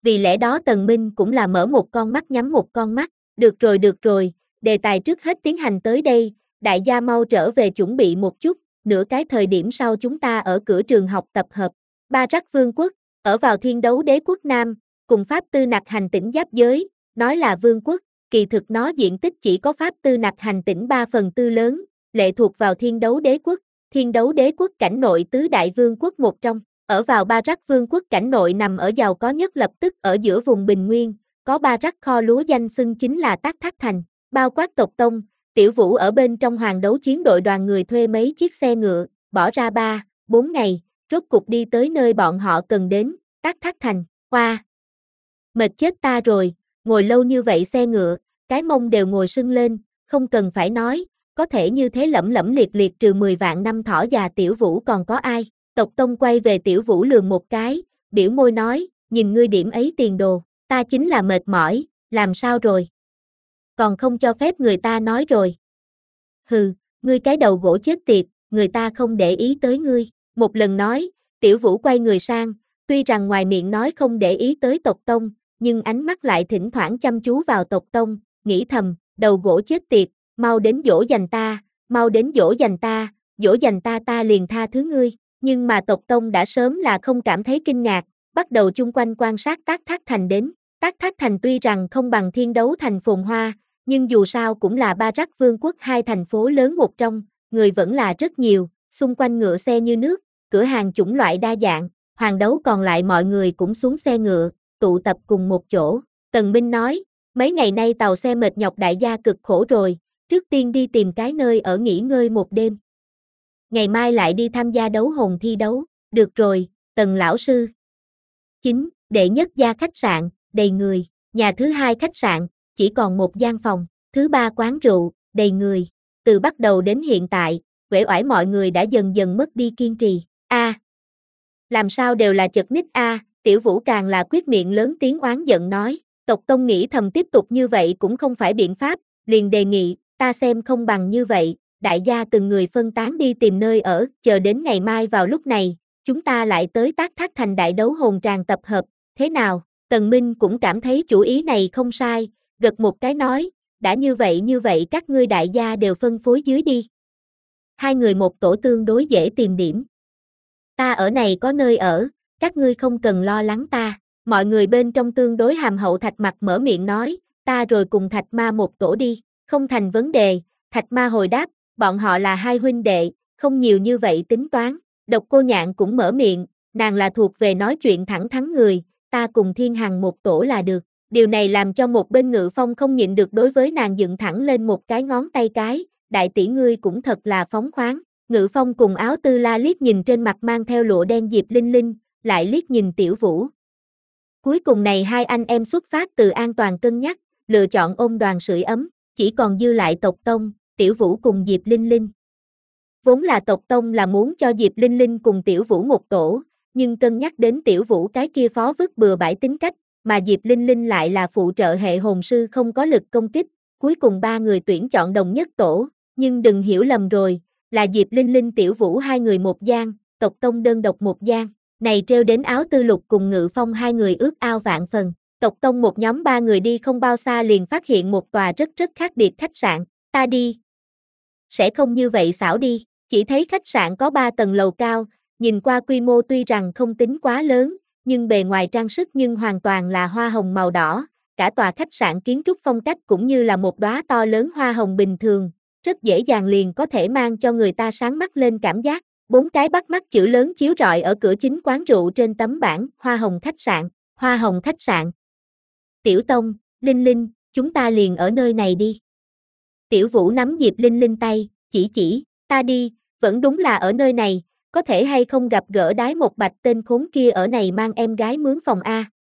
Vì lẽ đó Tần Minh cũng là mở một con mắt nhắm một con mắt, được rồi được rồi, đề tài trước hết tiến hành tới đây, đại gia mau trở về chuẩn bị một chút, nửa cái thời điểm sau chúng ta ở cửa trường học tập hợp. Ba Rắc Vương quốc, ở vào Thiên Đấu Đế quốc Nam, cùng Pháp Tư Nặc hành tỉnh giáp giới, nói là vương quốc, kỳ thực nó diện tích chỉ có Pháp Tư Nặc hành tỉnh ba phần tư lớn, lệ thuộc vào Thiên Đấu Đế quốc, Thiên Đấu Đế quốc cảnh nội tứ đại vương quốc một trong. Ở vào Ba Rắc Vương quốc cảnh nội nằm ở giàu có nhất lập tức ở giữa vùng Bình Nguyên, có Ba Rắc kho lúa danh xưng chính là Tác Thác Thành, bao quát tộc tông, Tiểu Vũ ở bên trong hoàng đấu chiến đội đoàn người thuê mấy chiếc xe ngựa, bỏ ra ba, bốn ngày, rốt cục đi tới nơi bọn họ cần đến, Tác Thác Thành, hoa. Mệt chết ta rồi, ngồi lâu như vậy xe ngựa, cái mông đều ngồi sưng lên, không cần phải nói, có thể như thế lẫm lẫm liệt liệt trừ mười vạn năm thỏ già Tiểu Vũ còn có ai. Tộc Tông quay về Tiểu Vũ lườm một cái, biểu môi nói, nhìn ngươi điểm ấy tiền đồ, ta chính là mệt mỏi, làm sao rồi? Còn không cho phép người ta nói rồi. Hừ, ngươi cái đầu gỗ chết tiệt, người ta không để ý tới ngươi. Một lần nói, Tiểu Vũ quay người sang, tuy rằng ngoài miệng nói không để ý tới tộc Tông, nhưng ánh mắt lại thỉnh thoảng chăm chú vào tộc Tông, nghĩ thầm, đầu gỗ chết tiệt, mau đến dỗ dành ta, mau đến dỗ dành ta, dỗ dành ta ta liền tha thứ ngươi. Nhưng mà tộc Tông đã sớm là không cảm thấy kinh ngạc, bắt đầu chung quanh quan sát Tác Thác Thành đến. Tác Thác Thành tuy rằng không bằng Thiên Đấu Thành phồn hoa, nhưng dù sao cũng là Ba Rắc Vương quốc hai thành phố lớn một trong, người vẫn là rất nhiều, xung quanh ngựa xe như nước, cửa hàng chủng loại đa dạng, hoàng đấu còn lại mọi người cũng xuống xe ngựa, tụ tập cùng một chỗ. Tần Minh nói, mấy ngày nay tàu xe mệt nhọc đại gia cực khổ rồi, trước tiên đi tìm cái nơi ở nghỉ ngơi một đêm. Ngày mai lại đi tham gia đấu hồn thi đấu, được rồi, Tần lão sư. Chính, đệ nhất gia khách sạn, đầy người, nhà thứ hai khách sạn, chỉ còn một gian phòng, thứ ba quán rượu, đầy người, từ bắt đầu đến hiện tại, uể oải mọi người đã dần dần mất đi kiên trì, a à, làm sao đều là chật ních a à, Tiểu Vũ càng là quyết miệng lớn tiếng oán giận nói, tộc Tông nghĩ thầm tiếp tục như vậy cũng không phải biện pháp, liền đề nghị, ta xem không bằng như vậy. Đại gia từng người phân tán đi tìm nơi ở, chờ đến ngày mai vào lúc này, chúng ta lại tới Tác Thác Thành đại đấu hồn tràng tập hợp, thế nào? Tần Minh cũng cảm thấy chủ ý này không sai, gật một cái nói, đã như vậy như vậy các ngươi đại gia đều phân phối dưới đi. Hai người một tổ tương đối dễ tìm điểm. Ta ở này có nơi ở, các ngươi không cần lo lắng ta. Mọi người bên trong tương đối hàm hậu Thạch Mặc mở miệng nói, ta rồi cùng Thạch Ma một tổ đi, không thành vấn đề. Thạch Ma hồi đáp, bọn họ là hai huynh đệ, không nhiều như vậy tính toán. Độc Cô Nhạn cũng mở miệng, nàng là thuộc về nói chuyện thẳng thắn người, ta cùng Thiên Hằng một tổ là được. Điều này làm cho một bên Ngự Phong không nhịn được đối với nàng dựng thẳng lên một cái ngón tay cái, đại tỷ ngươi cũng thật là phóng khoáng. Ngự Phong cùng Áo Tư La liếc nhìn trên mặt mang theo lụa đen Diệp Linh Linh, lại liếc nhìn Tiểu Vũ. Cuối cùng này hai anh em xuất phát từ an toàn cân nhắc, lựa chọn ôm đoàn sưởi ấm, chỉ còn dư lại tộc Tông, Tiểu Vũ cùng Diệp Linh Linh. Vốn là tộc Tông là muốn cho Diệp Linh Linh cùng Tiểu Vũ một tổ, nhưng cân nhắc đến Tiểu Vũ cái kia phó vứt bừa bãi tính cách, mà Diệp Linh Linh lại là phụ trợ hệ hồn sư không có lực công kích, cuối cùng ba người tuyển chọn đồng nhất tổ, nhưng đừng hiểu lầm rồi, là Diệp Linh Linh Tiểu Vũ hai người một gian, tộc Tông đơn độc một gian, này treo đến Áo Tư Lục cùng Ngự Phong hai người ước ao vạn phần. Tộc Tông một nhóm ba người đi không bao xa liền phát hiện một tòa rất rất khác biệt khách sạn, ta đi. Sẽ không như vậy xảo đi, chỉ thấy khách sạn có ba tầng lầu cao, nhìn qua quy mô tuy rằng không tính quá lớn, nhưng bề ngoài trang sức nhưng hoàn toàn là hoa hồng màu đỏ, cả tòa khách sạn kiến trúc phong cách cũng như là một đóa to lớn hoa hồng bình thường, rất dễ dàng liền có thể mang cho người ta sáng mắt lên cảm giác. Bốn cái bắt mắt chữ lớn chiếu rọi ở cửa chính quán rượu trên tấm bảng, Hoa Hồng khách sạn, Hoa Hồng khách sạn. Tiểu Tông, Linh Linh, chúng ta liền ở nơi này đi. Tiểu Vũ nắm Diệp Linh Linh tay, chỉ chỉ, ta đi, vẫn đúng là ở nơi này, có thể hay không gặp gỡ Đái Một Bạch tên khốn kia ở này mang em gái mướn phòng A.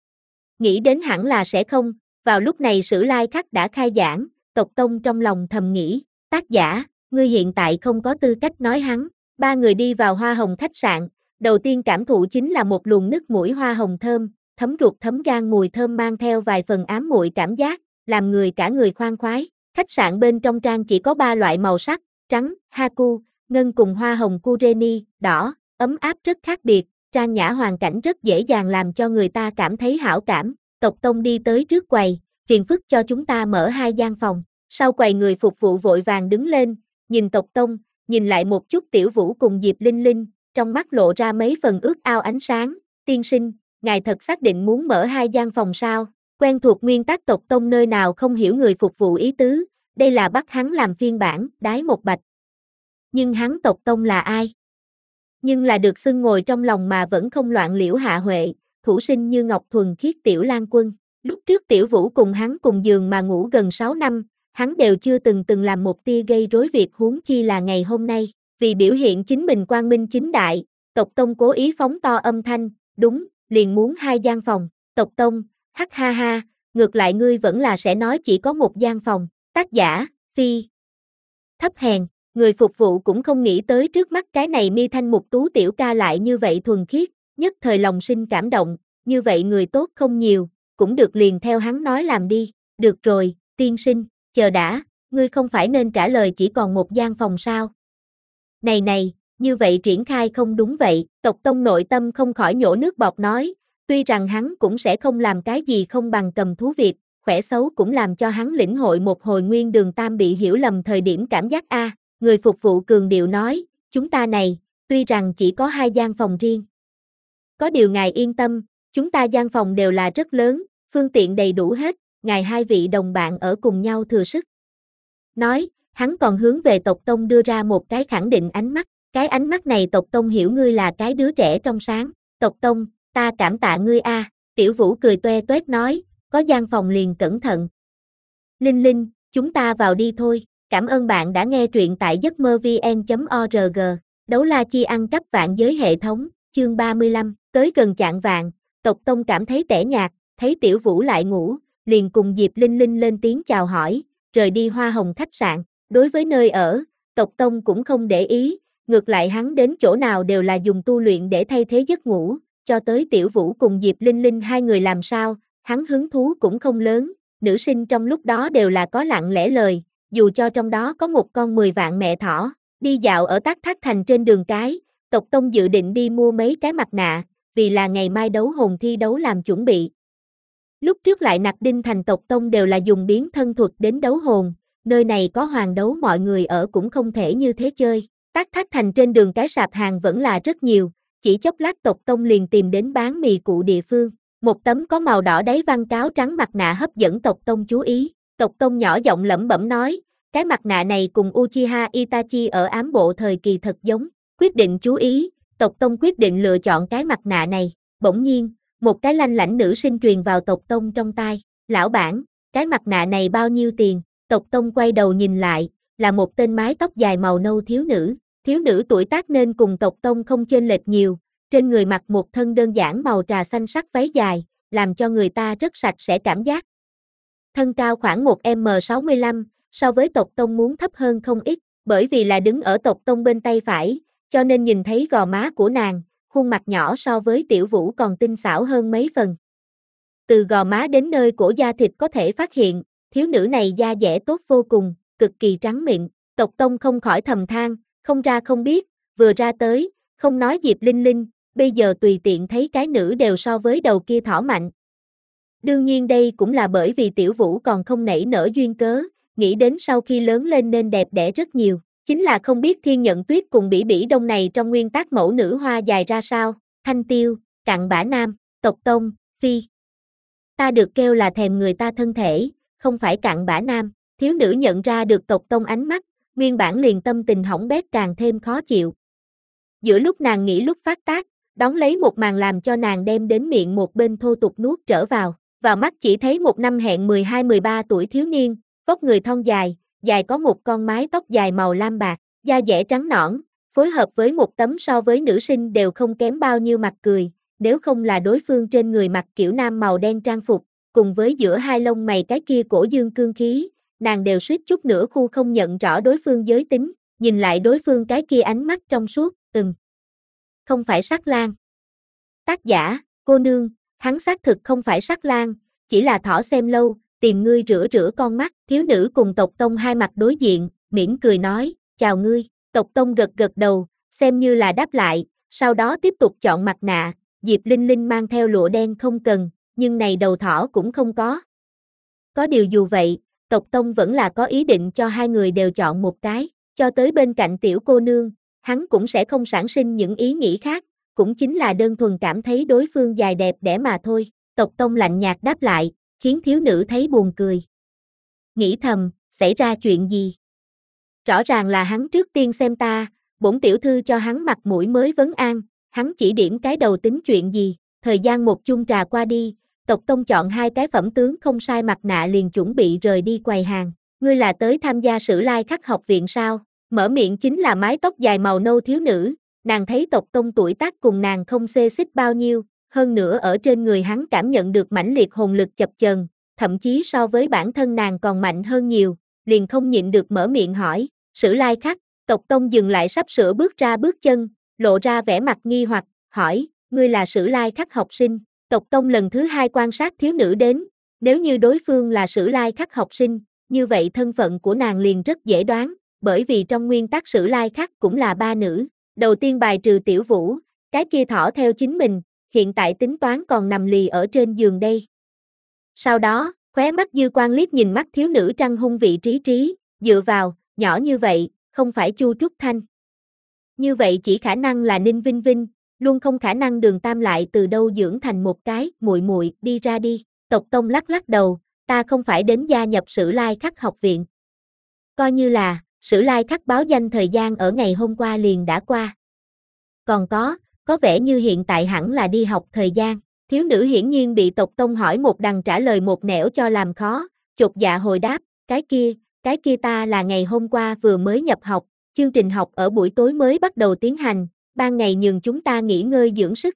Nghĩ đến hẳn là sẽ không, vào lúc này Sử Lai Khắc đã khai giảng, tộc Tông trong lòng thầm nghĩ, tác giả, ngươi hiện tại không có tư cách nói hắn. Ba người đi vào Hoa Hồng khách sạn, đầu tiên cảm thụ chính là một luồng nước mũi hoa hồng thơm, thấm ruột thấm gan mùi thơm mang theo vài phần ám muội cảm giác, làm người cả người khoan khoái. Khách sạn bên trong trang chỉ có ba loại màu sắc, trắng, haku, ngân cùng hoa hồng Kureni, đỏ, ấm áp rất khác biệt, trang nhã hoàn cảnh rất dễ dàng làm cho người ta cảm thấy hảo cảm. Tộc Tông đi tới trước quầy, phiền phức cho chúng ta mở hai gian phòng. Sau quầy người phục vụ vội vàng đứng lên, nhìn Tộc Tông, nhìn lại một chút Tiểu Vũ cùng Diệp Linh Linh, trong mắt lộ ra mấy phần ước ao ánh sáng. Tiên sinh, ngài thật xác định muốn mở hai gian phòng sao? Quen thuộc nguyên tắc Tộc Tông nơi nào không hiểu người phục vụ ý tứ, đây là bắt hắn làm phiên bản, đái một bạch. Nhưng hắn Tộc Tông là ai? Nhưng là được xưng ngồi trong lòng mà vẫn không loạn liễu Hạ Huệ, thủ sinh như ngọc thuần khiết Tiểu Lan Quân. Lúc trước Tiểu Vũ cùng hắn cùng giường mà ngủ gần sáu năm, hắn đều chưa từng từng làm một tia gây rối việc, huống chi là ngày hôm nay. Vì biểu hiện chính mình quang minh chính đại, Tộc Tông cố ý phóng to âm thanh, đúng, liền muốn hai gian phòng. Tộc Tông, hắc ha ha, ngược lại ngươi vẫn là sẽ nói chỉ có một gian phòng. Tác giả, Phi. Thấp hèn, người phục vụ cũng không nghĩ tới trước mắt cái này mi thanh mục tú tiểu ca lại như vậy thuần khiết, nhất thời lòng sinh cảm động, như vậy người tốt không nhiều, cũng được liền theo hắn nói làm đi. Được rồi, tiên sinh, chờ đã, ngươi không phải nên trả lời chỉ còn một gian phòng sao? Này này, như vậy triển khai không đúng vậy. Tộc Tông nội tâm không khỏi nhổ nước bọt nói, tuy rằng hắn cũng sẽ không làm cái gì không bằng cầm thú việc, khỏe xấu cũng làm cho hắn lĩnh hội một hồi nguyên đường tam bị hiểu lầm thời điểm cảm giác a. Người phục vụ cường điệu nói, chúng ta này, tuy rằng chỉ có hai gian phòng riêng. Có điều ngài yên tâm, chúng ta gian phòng đều là rất lớn, phương tiện đầy đủ hết, ngài hai vị đồng bạn ở cùng nhau thừa sức. Nói, hắn còn hướng về Tộc Tông đưa ra một cái khẳng định ánh mắt, cái ánh mắt này Tộc Tông hiểu ngươi là cái đứa trẻ trong sáng. Tộc Tông, ta cảm tạ ngươi a. Tiểu Vũ cười toe toét nói, có gian phòng liền cẩn thận. Linh Linh, chúng ta vào đi thôi. Cảm ơn bạn đã nghe truyện tại giấc mơ vn chấm org. Đấu la chi ăn cắp vạn giới hệ thống, chương ba mươi lăm, tới gần chạng vạng, Tộc Tông cảm thấy tẻ nhạt, thấy Tiểu Vũ lại ngủ, liền cùng Diệp Linh Linh lên tiếng chào hỏi, rời đi Hoa Hồng khách sạn. Đối với nơi ở, Tộc Tông cũng không để ý, ngược lại hắn đến chỗ nào đều là dùng tu luyện để thay thế giấc ngủ, cho tới Tiểu Vũ cùng Diệp Linh Linh hai người làm sao, hắn hứng thú cũng không lớn, nữ sinh trong lúc đó đều là có lặng lẽ lời, dù cho trong đó có một con mười vạn mẹ thỏ. Đi dạo ở Tác Thác Thành trên đường cái, Tộc Tông dự định đi mua mấy cái mặt nạ, vì là ngày mai đấu hồn thi đấu làm chuẩn bị. Lúc trước lại Nặc Đinh Thành Tộc Tông đều là dùng biến thân thuật đến đấu hồn, nơi này có hoàng đấu mọi người ở cũng không thể như thế chơi. Tác Thác Thành trên đường cái sạp hàng vẫn là rất nhiều, chỉ chốc lát Tộc Tông liền tìm đến bán mì cụ địa phương. Một tấm có màu đỏ đáy văn cáo trắng mặt nạ hấp dẫn Tộc Tông chú ý. Tộc Tông nhỏ giọng lẩm bẩm nói, cái mặt nạ này cùng Uchiha Itachi ở ám bộ thời kỳ thật giống. Quyết định chú ý, Tộc Tông quyết định lựa chọn cái mặt nạ này. Bỗng nhiên, một cái lanh lảnh nữ sinh truyền vào Tộc Tông trong tai. Lão bản, cái mặt nạ này bao nhiêu tiền? Tộc Tông quay đầu nhìn lại, là một tên mái tóc dài màu nâu thiếu nữ. Thiếu nữ tuổi tác nên cùng Tộc Tông không chênh lệch nhiều, trên người mặc một thân đơn giản màu trà xanh sắc váy dài, làm cho người ta rất sạch sẽ cảm giác. Thân cao khoảng một mét sáu mươi lăm, so với Tộc Tông muốn thấp hơn không ít, bởi vì là đứng ở Tộc Tông bên tay phải, cho nên nhìn thấy gò má của nàng, khuôn mặt nhỏ so với Tiểu Vũ còn tinh xảo hơn mấy phần. Từ gò má đến nơi cổ da thịt có thể phát hiện, thiếu nữ này da dẻ tốt vô cùng, cực kỳ trắng mịn. Tộc Tông không khỏi thầm than, không ra không biết, vừa ra tới, không nói Diệp Linh Linh, bây giờ tùy tiện thấy cái nữ đều so với đầu kia thỏ mạnh. Đương nhiên đây cũng là bởi vì Tiểu Vũ còn không nảy nở duyên cớ, nghĩ đến sau khi lớn lên nên đẹp đẽ rất nhiều, chính là không biết Thiên Nhận Tuyết cùng Bỉ Bỉ Đông này trong nguyên tắc mẫu nữ hoa dài ra sao. Thanh Tiêu, cặn bã nam, Tộc Tông, Phi. Ta được kêu là thèm người ta thân thể, không phải cặn bã nam. Thiếu nữ nhận ra được Tộc Tông ánh mắt, nguyên bản liền tâm tình hỏng bét càng thêm khó chịu. Giữa lúc nàng nghĩ lúc phát tác, đón lấy một màn làm cho nàng đem đến miệng một bên thô tục nuốt trở vào. Vào mắt chỉ thấy một năm hẹn mười hai mười ba tuổi thiếu niên, vóc người thon dài, dài có một con mái tóc dài màu lam bạc, da dẻ trắng nõn, phối hợp với một tấm so với nữ sinh đều không kém bao nhiêu mặt cười, nếu không là đối phương trên người mặc kiểu nam màu đen trang phục, cùng với giữa hai lông mày cái kia cổ dương cương khí, nàng đều suýt chút nữa khu không nhận rõ đối phương giới tính, nhìn lại đối phương cái kia ánh mắt trong suốt, ừm. Không phải Sắc Lang. Tác giả, cô nương, hắn xác thực không phải Sắc Lang, chỉ là thỏ xem lâu, tìm ngươi rửa rửa con mắt. Thiếu nữ cùng Tộc Tông hai mặt đối diện, mỉm cười nói, chào ngươi. Tộc Tông gật gật đầu, xem như là đáp lại, sau đó tiếp tục chọn mặt nạ, Diệp Linh Linh mang theo lụa đen không cần, nhưng này đầu thỏ cũng không có. Có điều dù vậy, tộc Tông vẫn là có ý định cho hai người đều chọn một cái, cho tới bên cạnh tiểu cô nương, hắn cũng sẽ không sản sinh những ý nghĩ khác, cũng chính là đơn thuần cảm thấy đối phương dài đẹp đẽ mà thôi. Tộc Tông lạnh nhạt đáp lại, khiến thiếu nữ thấy buồn cười. Nghĩ thầm, xảy ra chuyện gì? Rõ ràng là hắn trước tiên xem ta, bổn tiểu thư cho hắn mặt mũi mới vấn an, hắn chỉ điểm cái đầu tính chuyện gì. Thời gian một chung trà qua đi, tộc Tông chọn hai cái phẩm tướng không sai mặt nạ liền chuẩn bị rời đi quầy hàng. Ngươi là tới tham gia Sử Lai Khắc học viện sao? Mở miệng chính là mái tóc dài màu nâu thiếu nữ, nàng thấy tộc Tông tuổi tác cùng nàng không xê xích bao nhiêu, hơn nữa ở trên người hắn cảm nhận được mãnh liệt hồn lực chập chờn, thậm chí so với bản thân nàng còn mạnh hơn nhiều, liền không nhịn được mở miệng hỏi. Sử Lai Khắc. Tộc Tông dừng lại sắp sửa bước ra bước chân, lộ ra vẻ mặt nghi hoặc, hỏi, ngươi là Sử Lai Khắc học sinh. Tộc Tông lần thứ hai quan sát thiếu nữ đến, nếu như đối phương là Sử Lai Khắc học sinh, như vậy thân phận của nàng liền rất dễ đoán, bởi vì trong nguyên tắc Sử Lai Khắc cũng là ba nữ. Đầu tiên bài trừ Tiểu Vũ, cái kia thỏ theo chính mình, hiện tại tính toán còn nằm lì ở trên giường đây. Sau đó, khóe mắt dư quan liếc nhìn mắt thiếu nữ trăng hung vị trí trí, dựa vào, nhỏ như vậy, không phải Chu Trúc Thanh. Như vậy chỉ khả năng là Ninh Vinh Vinh, luôn không khả năng Đường Tam lại từ đâu dưỡng thành một cái, muội muội, đi ra đi. Tộc Tông lắc lắc đầu, ta không phải đến gia nhập Sử Lai Khắc học viện. Coi như là, Sử Lai Khắc báo danh thời gian ở ngày hôm qua liền đã qua. Còn có, có vẻ như hiện tại hẳn là đi học thời gian. Thiếu nữ hiển nhiên bị tộc Tông hỏi một đằng trả lời một nẻo cho làm khó, chột dạ hồi đáp, cái kia, cái kia ta là ngày hôm qua vừa mới nhập học, chương trình học ở buổi tối mới bắt đầu tiến hành, ban ngày nhường chúng ta nghỉ ngơi dưỡng sức.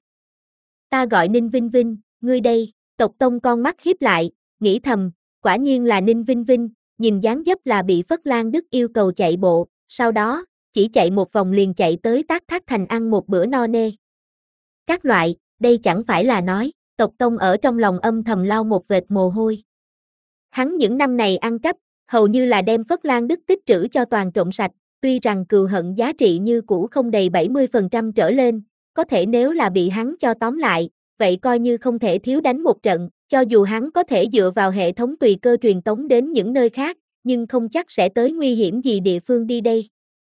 Ta gọi Ninh Vinh Vinh, ngươi đây. Tộc Tông con mắt híp lại, nghĩ thầm, quả nhiên là Ninh Vinh Vinh, nhìn dáng dấp là bị Phất Lan Đức yêu cầu chạy bộ, sau đó, chỉ chạy một vòng liền chạy tới Tác Thác Thành ăn một bữa no nê. Các loại, đây chẳng phải là nói, tộc Tông ở trong lòng âm thầm lau một vệt mồ hôi. Hắn những năm này ăn cắp, hầu như là đem Phất Lan Đức tích trữ cho toàn trộn sạch, tuy rằng cừu hận giá trị như cũ không đầy bảy mươi phần trăm trở lên, có thể nếu là bị hắn cho tóm lại, vậy coi như không thể thiếu đánh một trận, cho dù hắn có thể dựa vào hệ thống tùy cơ truyền tống đến những nơi khác, nhưng không chắc sẽ tới nguy hiểm gì địa phương đi đây.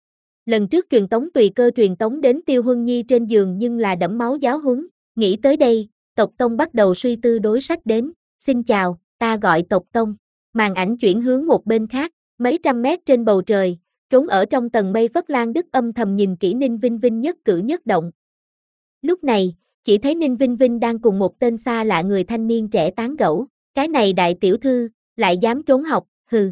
Lần trước truyền tống tùy cơ truyền tống đến Tiêu Huân Nhi trên giường nhưng là đẫm máu giáo huấn, nghĩ tới đây, tộc Tông bắt đầu suy tư đối sách đến, xin chào, ta gọi tộc Tông, màn ảnh chuyển hướng một bên khác, mấy trăm mét trên bầu trời, trốn ở trong tầng mây Phất Lan Đức âm thầm nhìn kỹ Ninh Vinh Vinh nhất cử nhất động. Lúc này, chỉ thấy Ninh Vinh Vinh đang cùng một tên xa lạ người thanh niên trẻ tán gẫu, cái này đại tiểu thư, lại dám trốn học, hừ.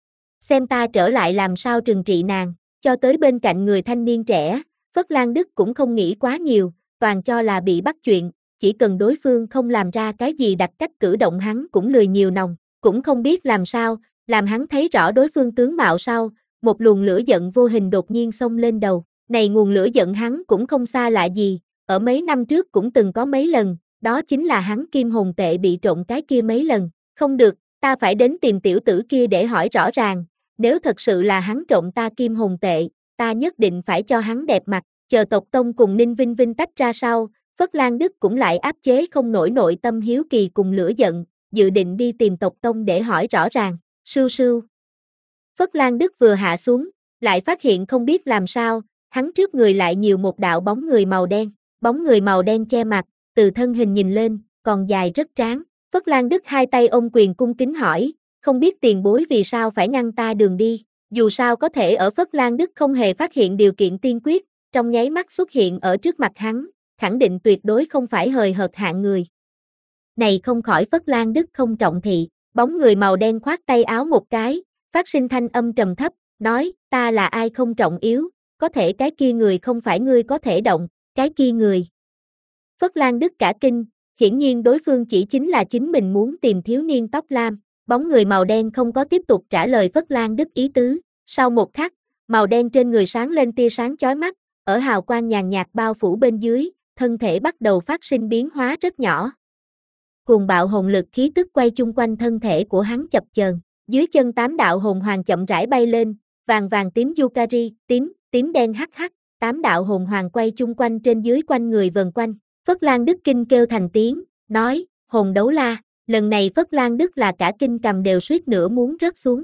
Xem ta trở lại làm sao trừng trị nàng, cho tới bên cạnh người thanh niên trẻ, Phất Lan Đức cũng không nghĩ quá nhiều, toàn cho là bị bắt chuyện, chỉ cần đối phương không làm ra cái gì đặc cách cử động hắn cũng lười nhiều nòng, cũng không biết làm sao, làm hắn thấy rõ đối phương tướng mạo sau, một luồng lửa giận vô hình đột nhiên xông lên đầu, này nguồn lửa giận hắn cũng không xa lạ gì, ở mấy năm trước cũng từng có mấy lần, đó chính là hắn kim hồn tệ bị trộn cái kia mấy lần, không được, ta phải đến tìm tiểu tử kia để hỏi rõ ràng, nếu thật sự là hắn trộn ta kim hồn tệ, ta nhất định phải cho hắn đẹp mặt, chờ tộc Tông cùng Ninh Vinh Vinh tách ra sau, Phất Lan Đức cũng lại áp chế không nổi nội tâm hiếu kỳ cùng lửa giận, dự định đi tìm tộc Tông để hỏi rõ ràng, sưu sưu. Phất Lan Đức vừa hạ xuống, lại phát hiện không biết làm sao, hắn trước người lại nhiều một đạo bóng người màu đen, bóng người màu đen che mặt, từ thân hình nhìn lên, còn dài rất tráng. Phất Lan Đức hai tay ôm quyền cung kính hỏi, không biết tiền bối vì sao phải ngăn ta đường đi, dù sao có thể ở Phất Lan Đức không hề phát hiện điều kiện tiên quyết, trong nháy mắt xuất hiện ở trước mặt hắn, khẳng định tuyệt đối không phải hời hợt hạng người. Này không khỏi Phất Lan Đức không trọng thị, bóng người màu đen khoát tay áo một cái, phát sinh thanh âm trầm thấp, nói, ta là ai không trọng yếu, có thể cái kia người không phải ngươi có thể động, cái kia người. Phất Lan Đức cả kinh, hiển nhiên đối phương chỉ chính là chính mình muốn tìm thiếu niên tóc lam, bóng người màu đen không có tiếp tục trả lời Phất Lan Đức ý tứ, sau một khắc, màu đen trên người sáng lên tia sáng chói mắt, ở hào quang nhàn nhạt bao phủ bên dưới, thân thể bắt đầu phát sinh biến hóa rất nhỏ. Cuồng bạo hồn lực khí tức quay chung quanh thân thể của hắn chập chờn, dưới chân tám đạo hồn hoàng chậm rãi bay lên, vàng vàng tím Yukari, tím, tím đen hắc hắc, tám đạo hồn hoàng quay chung quanh trên dưới quanh người vần quanh. Phất Lan Đức kinh kêu thành tiếng, nói, hồn đấu la, lần này Phất Lan Đức là cả kinh cầm đều suýt nữa muốn rớt xuống.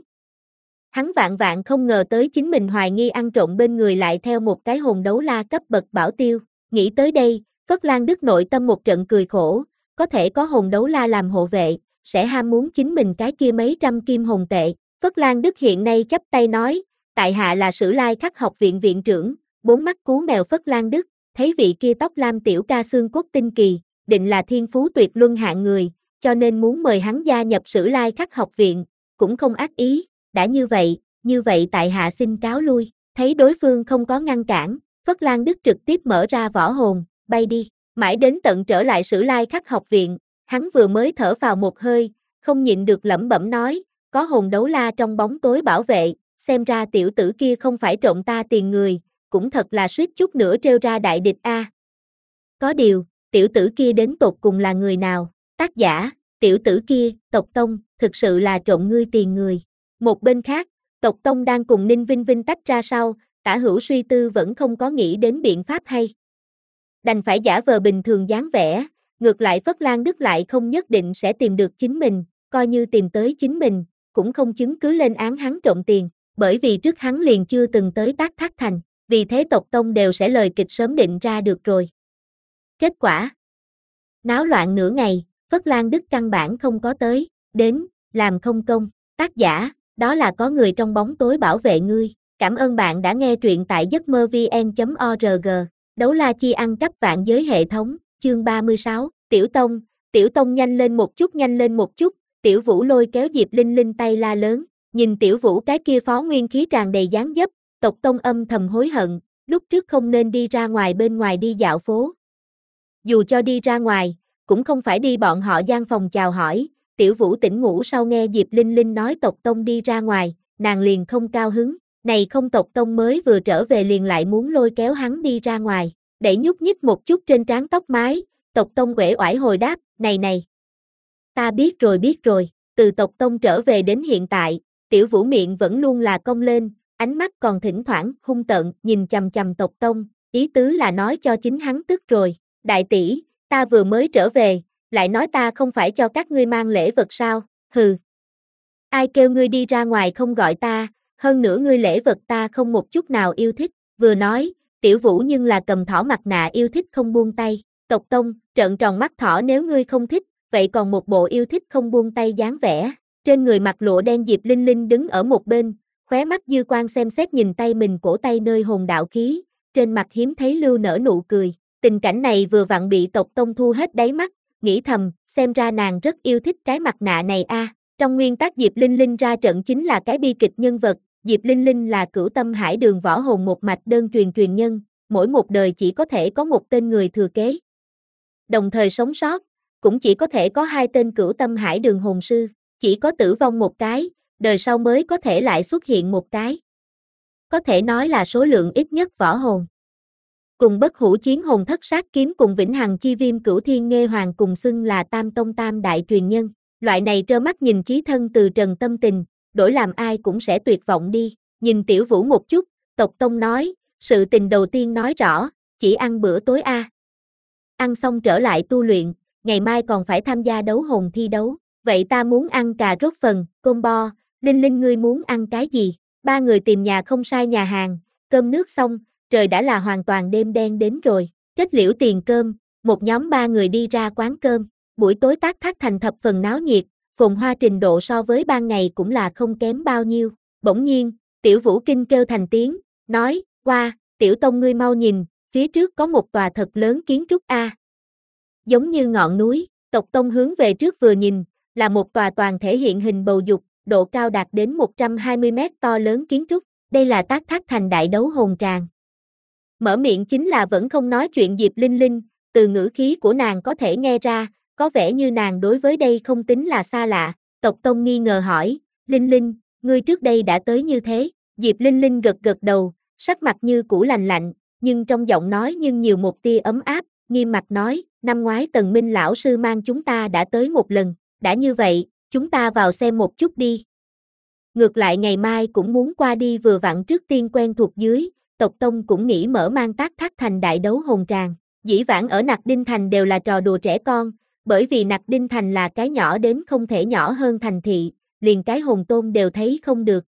Hắn vạn vạn không ngờ tới chính mình hoài nghi ăn trộm bên người lại theo một cái hồn đấu la cấp bậc bảo tiêu. Nghĩ tới đây, Phất Lan Đức nội tâm một trận cười khổ, có thể có hồn đấu la làm hộ vệ, sẽ ham muốn chính mình cái kia mấy trăm kim hồn tệ. Phất Lan Đức hiện nay chắp tay nói, tại hạ là Sử Lai Khắc học viện viện trưởng, bốn mắt cú mèo Phất Lan Đức, thấy vị kia tóc lam tiểu ca xương cốt tinh kỳ, định là thiên phú tuyệt luân hạng người, cho nên muốn mời hắn gia nhập Sử Lai Khắc học viện, cũng không ác ý, đã như vậy, như vậy tại hạ xin cáo lui. Thấy đối phương không có ngăn cản, Phất Lan Đức trực tiếp mở ra võ hồn, bay đi, mãi đến tận trở lại Sử Lai Khắc học viện, hắn vừa mới thở vào một hơi, không nhịn được lẩm bẩm nói, có hồn đấu la trong bóng tối bảo vệ, xem ra tiểu tử kia không phải trộm ta tiền người, cũng thật là suýt chút nữa trêu ra đại địch a. À. Có điều, tiểu tử kia đến tột cùng là người nào? Tác giả, tiểu tử kia, Tộc Tông, thực sự là trộm ngươi tiền người. Một bên khác, Tộc Tông đang cùng Ninh Vinh Vinh tách ra sau, Tả Hữu suy tư vẫn không có nghĩ đến biện pháp hay. Đành phải giả vờ bình thường dáng vẻ, ngược lại Phất Lan Đức lại không nhất định sẽ tìm được chính mình, coi như tìm tới chính mình, cũng không chứng cứ lên án hắn trộm tiền, bởi vì trước hắn liền chưa từng tới Tác Thác Thành, vì thế Tộc Tông đều sẽ lời kịch sớm định ra được rồi. Kết quả náo loạn nửa ngày, Phất Lan Đức căn bản không có tới, đến, làm không công. Tác giả, đó là có người trong bóng tối bảo vệ ngươi. Cảm ơn bạn đã nghe truyện tại giấc mơ vn chấm org. Đấu la chi ăn cắp vạn giới hệ thống, chương ba mươi sáu, Tiểu Tông, Tiểu Tông nhanh lên một chút nhanh lên một chút, Tiểu Vũ lôi kéo Diệp Linh Linh tay la lớn, nhìn Tiểu Vũ cái kia phó nguyên khí tràn đầy dáng dấp, Tộc Tông âm thầm hối hận, lúc trước không nên đi ra ngoài bên ngoài đi dạo phố. Dù cho đi ra ngoài, cũng không phải đi bọn họ gian phòng chào hỏi. Tiểu Vũ tỉnh ngủ sau nghe Diệp Linh Linh nói Tộc Tông đi ra ngoài, nàng liền không cao hứng, này không Tộc Tông mới vừa trở về liền lại muốn lôi kéo hắn đi ra ngoài, đẩy nhúc nhích một chút trên trán tóc mái, Tộc Tông uể oải hồi đáp, này này, ta biết rồi biết rồi, từ Tộc Tông trở về đến hiện tại, Tiểu Vũ miệng vẫn luôn là cong lên, ánh mắt còn thỉnh thoảng hung tợn nhìn chằm chằm Tộc Tông, ý tứ là nói cho chính hắn tức rồi, đại tỷ, ta vừa mới trở về, lại nói ta không phải cho các ngươi mang lễ vật sao, hừ. Ai kêu ngươi đi ra ngoài không gọi ta, hơn nữa ngươi lễ vật ta không một chút nào yêu thích, vừa nói, Tiểu Vũ nhưng là cầm thỏ mặt nạ yêu thích không buông tay, Tộc Tông, trợn tròn mắt thỏ nếu ngươi không thích, vậy còn một bộ yêu thích không buông tay dáng vẻ, trên người mặt lụa đen Diệp Linh Linh đứng ở một bên, khóe mắt dư quan xem xét nhìn tay mình cổ tay nơi hồn đạo khí, trên mặt hiếm thấy lưu nở nụ cười, tình cảnh này vừa vặn bị Tộc Tông thu hết đáy mắt, nghĩ thầm, xem ra nàng rất yêu thích cái mặt nạ này a. À. Trong nguyên tắc Diệp Linh Linh ra trận chính là cái bi kịch nhân vật, Diệp Linh Linh là Cửu Tâm Hải Đường võ hồn một mạch đơn truyền truyền nhân, mỗi một đời chỉ có thể có một tên người thừa kế. Đồng thời sống sót, cũng chỉ có thể có hai tên Cửu Tâm Hải Đường hồn sư, chỉ có tử vong một cái, đời sau mới có thể lại xuất hiện một cái. Có thể nói là số lượng ít nhất võ hồn. Cùng Bất Hủ Chiến Hồn Thất Sát Kiếm cùng Vĩnh Hằng Chi Viêm Cửu Thiên Nghê Hoàng cùng xưng là Tam Tông Tam Đại truyền nhân, loại này trơ mắt nhìn chí thân từ trần tâm tình, đổi làm ai cũng sẽ tuyệt vọng đi, nhìn Tiểu Vũ một chút, Tộc Tông nói, sự tình đầu tiên nói rõ, chỉ ăn bữa tối a. À. Ăn xong trở lại tu luyện, ngày mai còn phải tham gia đấu hồn thi đấu, vậy ta muốn ăn cà rốt phần, combo, Linh Linh ngươi muốn ăn cái gì? Ba người tìm nhà không sai nhà hàng, cơm nước xong, trời đã là hoàn toàn đêm đen đến rồi, kết liễu tiền cơm, một nhóm ba người đi ra quán cơm, buổi tối Tác Thác Thành thập phần náo nhiệt, phồn hoa trình độ so với ban ngày cũng là không kém bao nhiêu, bỗng nhiên, Tiểu Vũ kinh kêu thành tiếng, nói, qua, Tiểu Tông ngươi mau nhìn, phía trước có một tòa thật lớn kiến trúc a. À. Giống như ngọn núi, Tộc Tông hướng về trước vừa nhìn, là một tòa toàn thể hiện hình bầu dục, độ cao đạt đến một trăm hai mươi mét to lớn kiến trúc, đây là Tác Thác Thành đại đấu hồn tràng. Mở miệng chính là vẫn không nói chuyện Diệp Linh Linh, từ ngữ khí của nàng có thể nghe ra, có vẻ như nàng đối với đây không tính là xa lạ. Tộc Tông nghi ngờ hỏi, Linh Linh, ngươi trước đây đã tới như thế, Diệp Linh Linh gật gật đầu, sắc mặt như cũ lành lạnh, nhưng trong giọng nói nhưng nhiều một tia ấm áp, nghiêm mặt nói, năm ngoái Tần Minh lão sư mang chúng ta đã tới một lần, đã như vậy, chúng ta vào xem một chút đi. Ngược lại ngày mai cũng muốn qua đi vừa vặn trước tiên quen thuộc dưới, tộc tông cũng nghĩ mở mang Tác Thác Thành đại đấu hồn tràng. Dĩ vãng ở Nặc Đinh Thành đều là trò đùa trẻ con, bởi vì Nặc Đinh Thành là cái nhỏ đến không thể nhỏ hơn thành thị, liền cái hồn tôn đều thấy không được.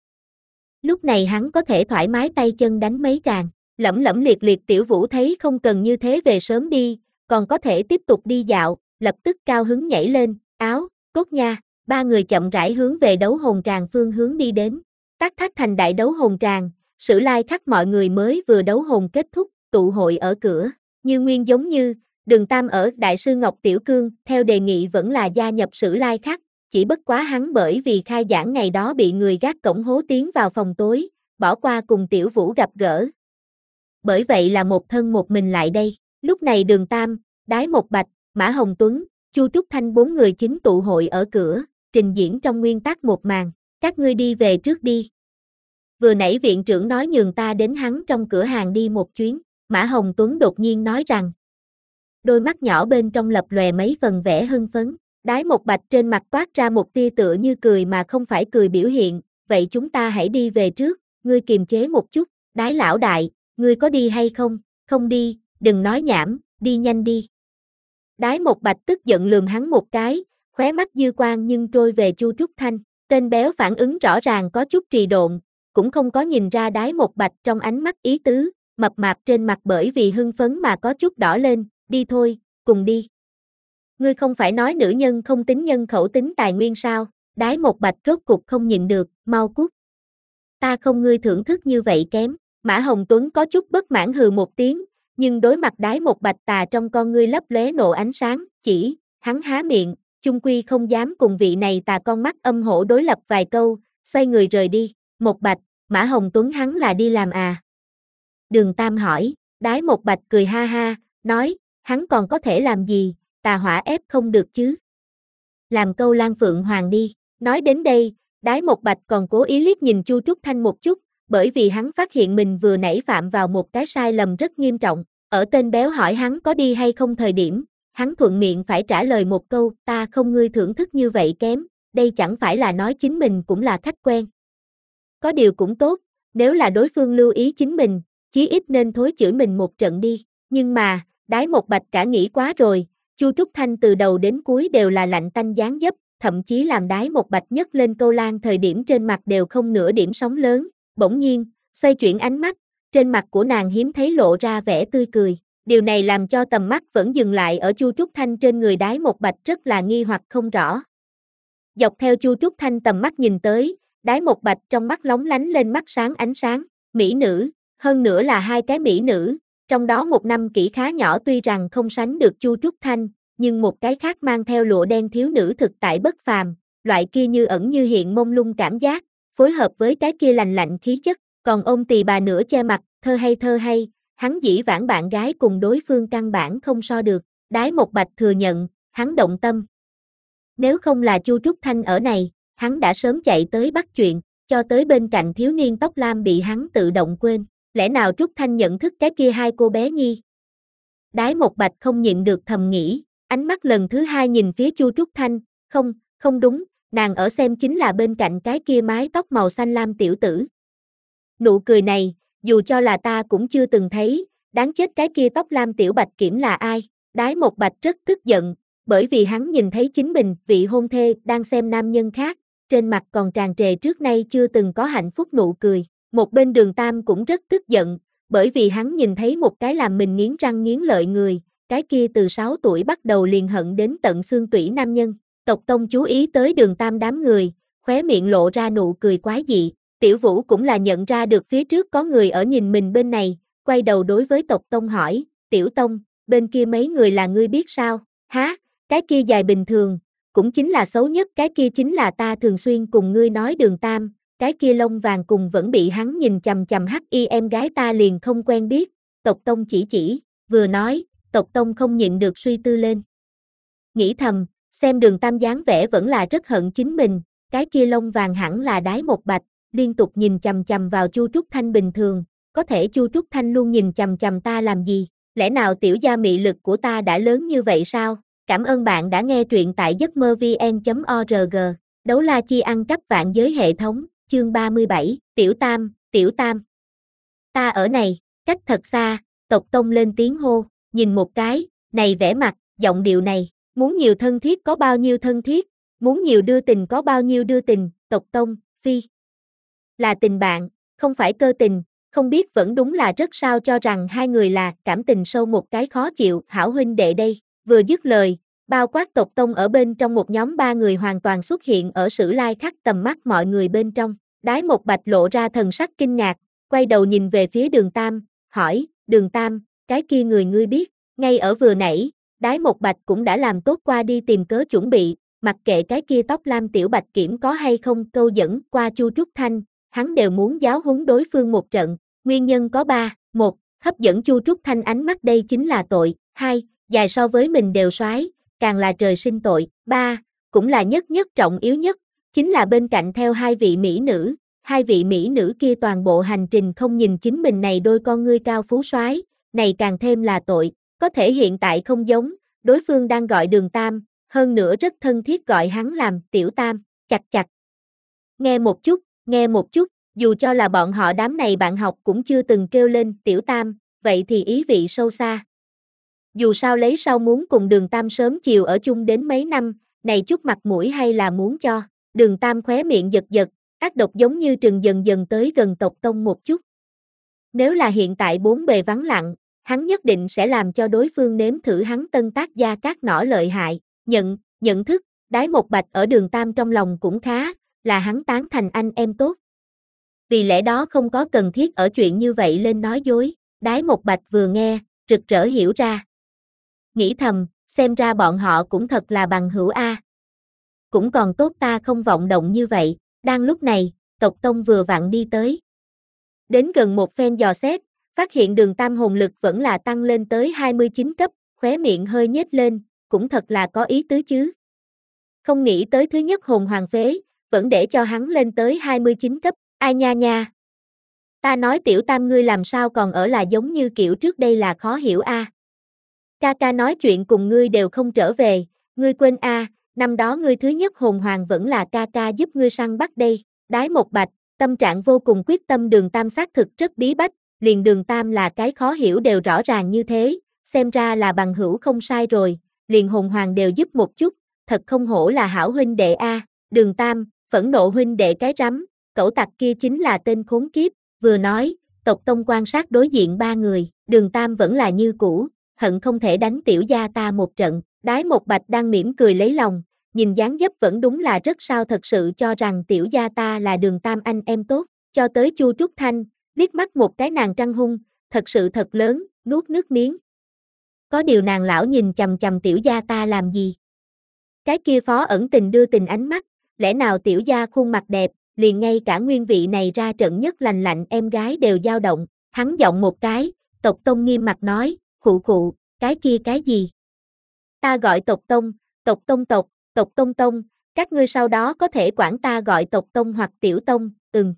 Lúc này hắn có thể thoải mái tay chân đánh mấy tràng, lẫm lẫm liệt liệt Tiểu Vũ thấy không cần như thế về sớm đi, còn có thể tiếp tục đi dạo, lập tức cao hứng nhảy lên, áo, cốt nha, ba người chậm rãi hướng về đấu hồn tràng phương hướng đi đến. Tác Thác Thành đại đấu hồn tràng, Sử Lai Khắc mọi người mới vừa đấu hồn kết thúc, tụ hội ở cửa, như nguyên giống như, Đường Tam ở Đại sư Ngọc Tiểu Cương, theo đề nghị vẫn là gia nhập Sử Lai Khắc, chỉ bất quá hắn bởi vì khai giảng ngày đó bị người gác cổng hố tiến vào phòng tối, bỏ qua cùng Tiểu Vũ gặp gỡ. Bởi vậy là một thân một mình lại đây, lúc này Đường Tam, Đái Một Bạch, Mã Hồng Tuấn, Chu Trúc Thanh bốn người chính tụ hội ở cửa, trình diễn trong nguyên tắc một màn, các ngươi đi về trước đi. Vừa nãy viện trưởng nói nhường ta đến hắn trong cửa hàng đi một chuyến, Mã Hồng Tuấn đột nhiên nói rằng. Đôi mắt nhỏ bên trong lập lòe mấy phần vẻ hưng phấn, Đái Một Bạch trên mặt toát ra một tia tựa như cười mà không phải cười biểu hiện, vậy chúng ta hãy đi về trước, ngươi kiềm chế một chút, Đái lão đại, ngươi có đi hay không, không đi, đừng nói nhảm, đi nhanh đi. Đái Một Bạch tức giận lườm hắn một cái, khóe mắt dư quang nhưng trôi về Chu Trúc Thanh, tên béo phản ứng rõ ràng có chút trì độn, cũng không có nhìn ra Đái Một Bạch trong ánh mắt ý tứ, mập mạp trên mặt bởi vì hưng phấn mà có chút đỏ lên, đi thôi, cùng đi. Ngươi không phải nói nữ nhân không tính nhân khẩu tính tài nguyên sao, Đái Một Bạch rốt cục không nhịn được, mau cút. Ta không ngươi thưởng thức như vậy kém, Mã Hồng Tuấn có chút bất mãn hừ một tiếng, nhưng đối mặt Đái Một Bạch tà trong con ngươi lấp lóe nộ ánh sáng, chỉ, hắn há miệng, chung quy không dám cùng vị này tà con mắt âm hổ đối lập vài câu, xoay người rời đi, Một Bạch, Mã Hồng Tuấn hắn là đi làm à? Đường Tam hỏi, Đái Một Bạch cười ha ha, nói, hắn còn có thể làm gì, tà hỏa ép không được chứ. Làm câu Lan Phượng Hoàng đi, nói đến đây, Đái Một Bạch còn cố ý liếc nhìn Chu Trúc Thanh một chút, bởi vì hắn phát hiện mình vừa nãy phạm vào một cái sai lầm rất nghiêm trọng, ở tên béo hỏi hắn có đi hay không thời điểm, hắn thuận miệng phải trả lời một câu, ta không ngươi thưởng thức như vậy kém, đây chẳng phải là nói chính mình cũng là khách quen. Có điều cũng tốt, nếu là đối phương lưu ý chính mình, chí ít nên thối chửi mình một trận đi, nhưng mà, Đái Một Bạch cả nghĩ quá rồi, Chu Trúc Thanh từ đầu đến cuối đều là lạnh tanh dáng dấp, thậm chí làm Đái Một Bạch nhấc lên câu lan thời điểm trên mặt đều không nửa điểm sóng lớn, bỗng nhiên, xoay chuyển ánh mắt, trên mặt của nàng hiếm thấy lộ ra vẻ tươi cười, điều này làm cho tầm mắt vẫn dừng lại ở Chu Trúc Thanh trên người Đái Một Bạch rất là nghi hoặc không rõ. Dọc theo Chu Trúc Thanh tầm mắt nhìn tới, Đái Một Bạch trong mắt lóng lánh lên mắt sáng ánh sáng, mỹ nữ, hơn nữa là hai cái mỹ nữ, trong đó một năm kỷ khá nhỏ tuy rằng không sánh được Chu Trúc Thanh, nhưng một cái khác mang theo lụa đen thiếu nữ thực tại bất phàm, loại kia như ẩn như hiện mông lung cảm giác, phối hợp với cái kia lành lạnh khí chất, còn ôm tỳ bà nửa che mặt, thơ hay thơ hay, hắn dĩ vãng bạn gái cùng đối phương căn bản không so được, Đái Một Bạch thừa nhận, hắn động tâm. Nếu không là Chu Trúc Thanh ở này, hắn đã sớm chạy tới bắt chuyện, cho tới bên cạnh thiếu niên tóc lam bị hắn tự động quên, lẽ nào Trúc Thanh nhận thức cái kia hai cô bé nhi? Đái Một Bạch không nhịn được thầm nghĩ, ánh mắt lần thứ hai nhìn phía Chu Trúc Thanh, không, không đúng, nàng ở xem chính là bên cạnh cái kia mái tóc màu xanh lam tiểu tử. Nụ cười này, dù cho là ta cũng chưa từng thấy, đáng chết cái kia tóc lam tiểu bạch kiểm là ai? Đái Một Bạch rất tức giận, bởi vì hắn nhìn thấy chính mình, vị hôn thê, đang xem nam nhân khác, trên mặt còn tràn trề trước nay chưa từng có hạnh phúc nụ cười. Một bên Đường Tam cũng rất tức giận, bởi vì hắn nhìn thấy một cái làm mình nghiến răng nghiến lợi người, cái kia từ sáu tuổi bắt đầu liền hận đến tận xương tủy nam nhân. Tộc Tông chú ý tới Đường Tam đám người, khóe miệng lộ ra nụ cười quái dị. Tiểu Vũ cũng là nhận ra được phía trước có người ở nhìn mình bên này, quay đầu đối với Tộc Tông hỏi, Tiểu Tông, bên kia mấy người là ngươi biết sao? Há, cái kia dài bình thường, cũng chính là xấu nhất, cái kia chính là ta thường xuyên cùng ngươi nói Đường Tam, cái kia lông vàng cùng vẫn bị hắn nhìn chằm chằm hắc y em gái ta liền không quen biết. Tộc Tông chỉ chỉ, vừa nói, Tộc Tông không nhịn được suy tư lên. Nghĩ thầm, xem Đường Tam dáng vẻ vẫn là rất hận chính mình, cái kia lông vàng hẳn là Đái Một Bạch, liên tục nhìn chằm chằm vào Chu Trúc Thanh bình thường, có thể Chu Trúc Thanh luôn nhìn chằm chằm ta làm gì, lẽ nào tiểu gia mị lực của ta đã lớn như vậy sao? Cảm ơn bạn đã nghe truyện tại giấc mơ vn chấm org, đấu la chi ăn cắp vạn giới hệ thống, chương ba mươi bảy, Tiểu Tam, Tiểu Tam. Ta ở này, cách thật xa, tộc tông lên tiếng hô, nhìn một cái, này vẻ mặt, giọng điệu này, muốn nhiều thân thiết có bao nhiêu thân thiết, muốn nhiều đưa tình có bao nhiêu đưa tình, tộc tông, phi. Là tình bạn, không phải cơ tình, không biết vẫn đúng là rất sao cho rằng hai người là cảm tình sâu một cái khó chịu, hảo huynh đệ đây, vừa dứt lời, bao quát tộc tông ở bên trong một nhóm ba người hoàn toàn xuất hiện ở Sử Lai Khắc tầm mắt mọi người bên trong, Đái Một Bạch lộ ra thần sắc kinh ngạc, quay đầu nhìn về phía Đường Tam, hỏi, Đường Tam, cái kia người ngươi biết, ngay ở vừa nãy, Đái Một Bạch cũng đã làm tốt qua đi tìm cớ chuẩn bị, mặc kệ cái kia tóc lam tiểu bạch kiểm có hay không câu dẫn qua Chu Trúc Thanh, hắn đều muốn giáo huấn đối phương một trận, nguyên nhân có ba, một, hấp dẫn Chu Trúc Thanh ánh mắt đây chính là tội, hai, dài so với mình đều soái, càng là trời sinh tội, ba, cũng là nhất nhất trọng yếu nhất, chính là bên cạnh theo hai vị mỹ nữ, hai vị mỹ nữ kia toàn bộ hành trình không nhìn chính mình này đôi con ngươi cao phú soái, này càng thêm là tội, có thể hiện tại không giống, đối phương đang gọi Đường Tam, hơn nữa rất thân thiết gọi hắn làm Tiểu Tam, chặt chặt. Nghe một chút, nghe một chút, dù cho là bọn họ đám này bạn học cũng chưa từng kêu lên Tiểu Tam, vậy thì ý vị sâu xa. Dù sao lấy sau muốn cùng Đường Tam sớm chiều ở chung đến mấy năm, này chút mặt mũi hay là muốn cho, Đường Tam khóe miệng giật giật, ác độc giống như trừng dần dần tới gần tộc tông một chút. Nếu là hiện tại bốn bề vắng lặng, hắn nhất định sẽ làm cho đối phương nếm thử hắn tân tác gia các nỏ lợi hại, nhận, nhận thức, Đái Một Bạch ở Đường Tam trong lòng cũng khá, là hắn tán thành anh em tốt. Vì lẽ đó không có cần thiết ở chuyện như vậy lên nói dối, Đái Một Bạch vừa nghe, rực rỡ hiểu ra. Nghĩ thầm, xem ra bọn họ cũng thật là bằng hữu A. Cũng còn tốt ta không vọng động như vậy, đang lúc này, tộc tông vừa vặn đi tới. Đến gần một phen dò xét, phát hiện Đường Tam hồn lực vẫn là tăng lên tới hai mươi chín cấp, khóe miệng hơi nhếch lên, cũng thật là có ý tứ chứ. Không nghĩ tới thứ nhất hồn hoàng phế, vẫn để cho hắn lên tới hai mươi chín cấp, ai nha nha. Ta nói Tiểu Tam ngươi làm sao còn ở là giống như kiểu trước đây là khó hiểu a. Ca ca nói chuyện cùng ngươi đều không trở về, ngươi quên a, năm đó ngươi thứ nhất hồn hoàng vẫn là ca ca giúp ngươi săn bắt đây, Đái Một Bạch, tâm trạng vô cùng quyết tâm Đường Tam xác thực rất bí bách, liền Đường Tam là cái khó hiểu đều rõ ràng như thế, xem ra là bằng hữu không sai rồi, liền hồn hoàng đều giúp một chút, thật không hổ là hảo huynh đệ a, Đường Tam, phẫn nộ huynh đệ cái rắm, cẩu tặc kia chính là tên khốn kiếp, vừa nói, tộc tông quan sát đối diện ba người, Đường Tam vẫn là như cũ, hận không thể đánh tiểu gia ta một trận, Đái Một Bạch đang mỉm cười lấy lòng, nhìn dáng dấp vẫn đúng là rất sao thật sự cho rằng tiểu gia ta là Đường Tam anh em tốt, cho tới Chu Trúc Thanh, liếc mắt một cái nàng trăng hung, thật sự thật lớn, nuốt nước miếng. Có điều nàng lão nhìn chằm chằm tiểu gia ta làm gì? Cái kia phó ẩn tình đưa tình ánh mắt, lẽ nào tiểu gia khuôn mặt đẹp, liền ngay cả nguyên vị này ra trận nhất lành lạnh em gái đều dao động, hắn giọng một cái, tộc tông nghiêm mặt nói, khụ khụ, cái kia cái gì? Ta gọi tộc tông, tộc tông tộc, tộc tông tông, các ngươi sau đó có thể quản ta gọi tộc tông hoặc tiểu tông, ừm.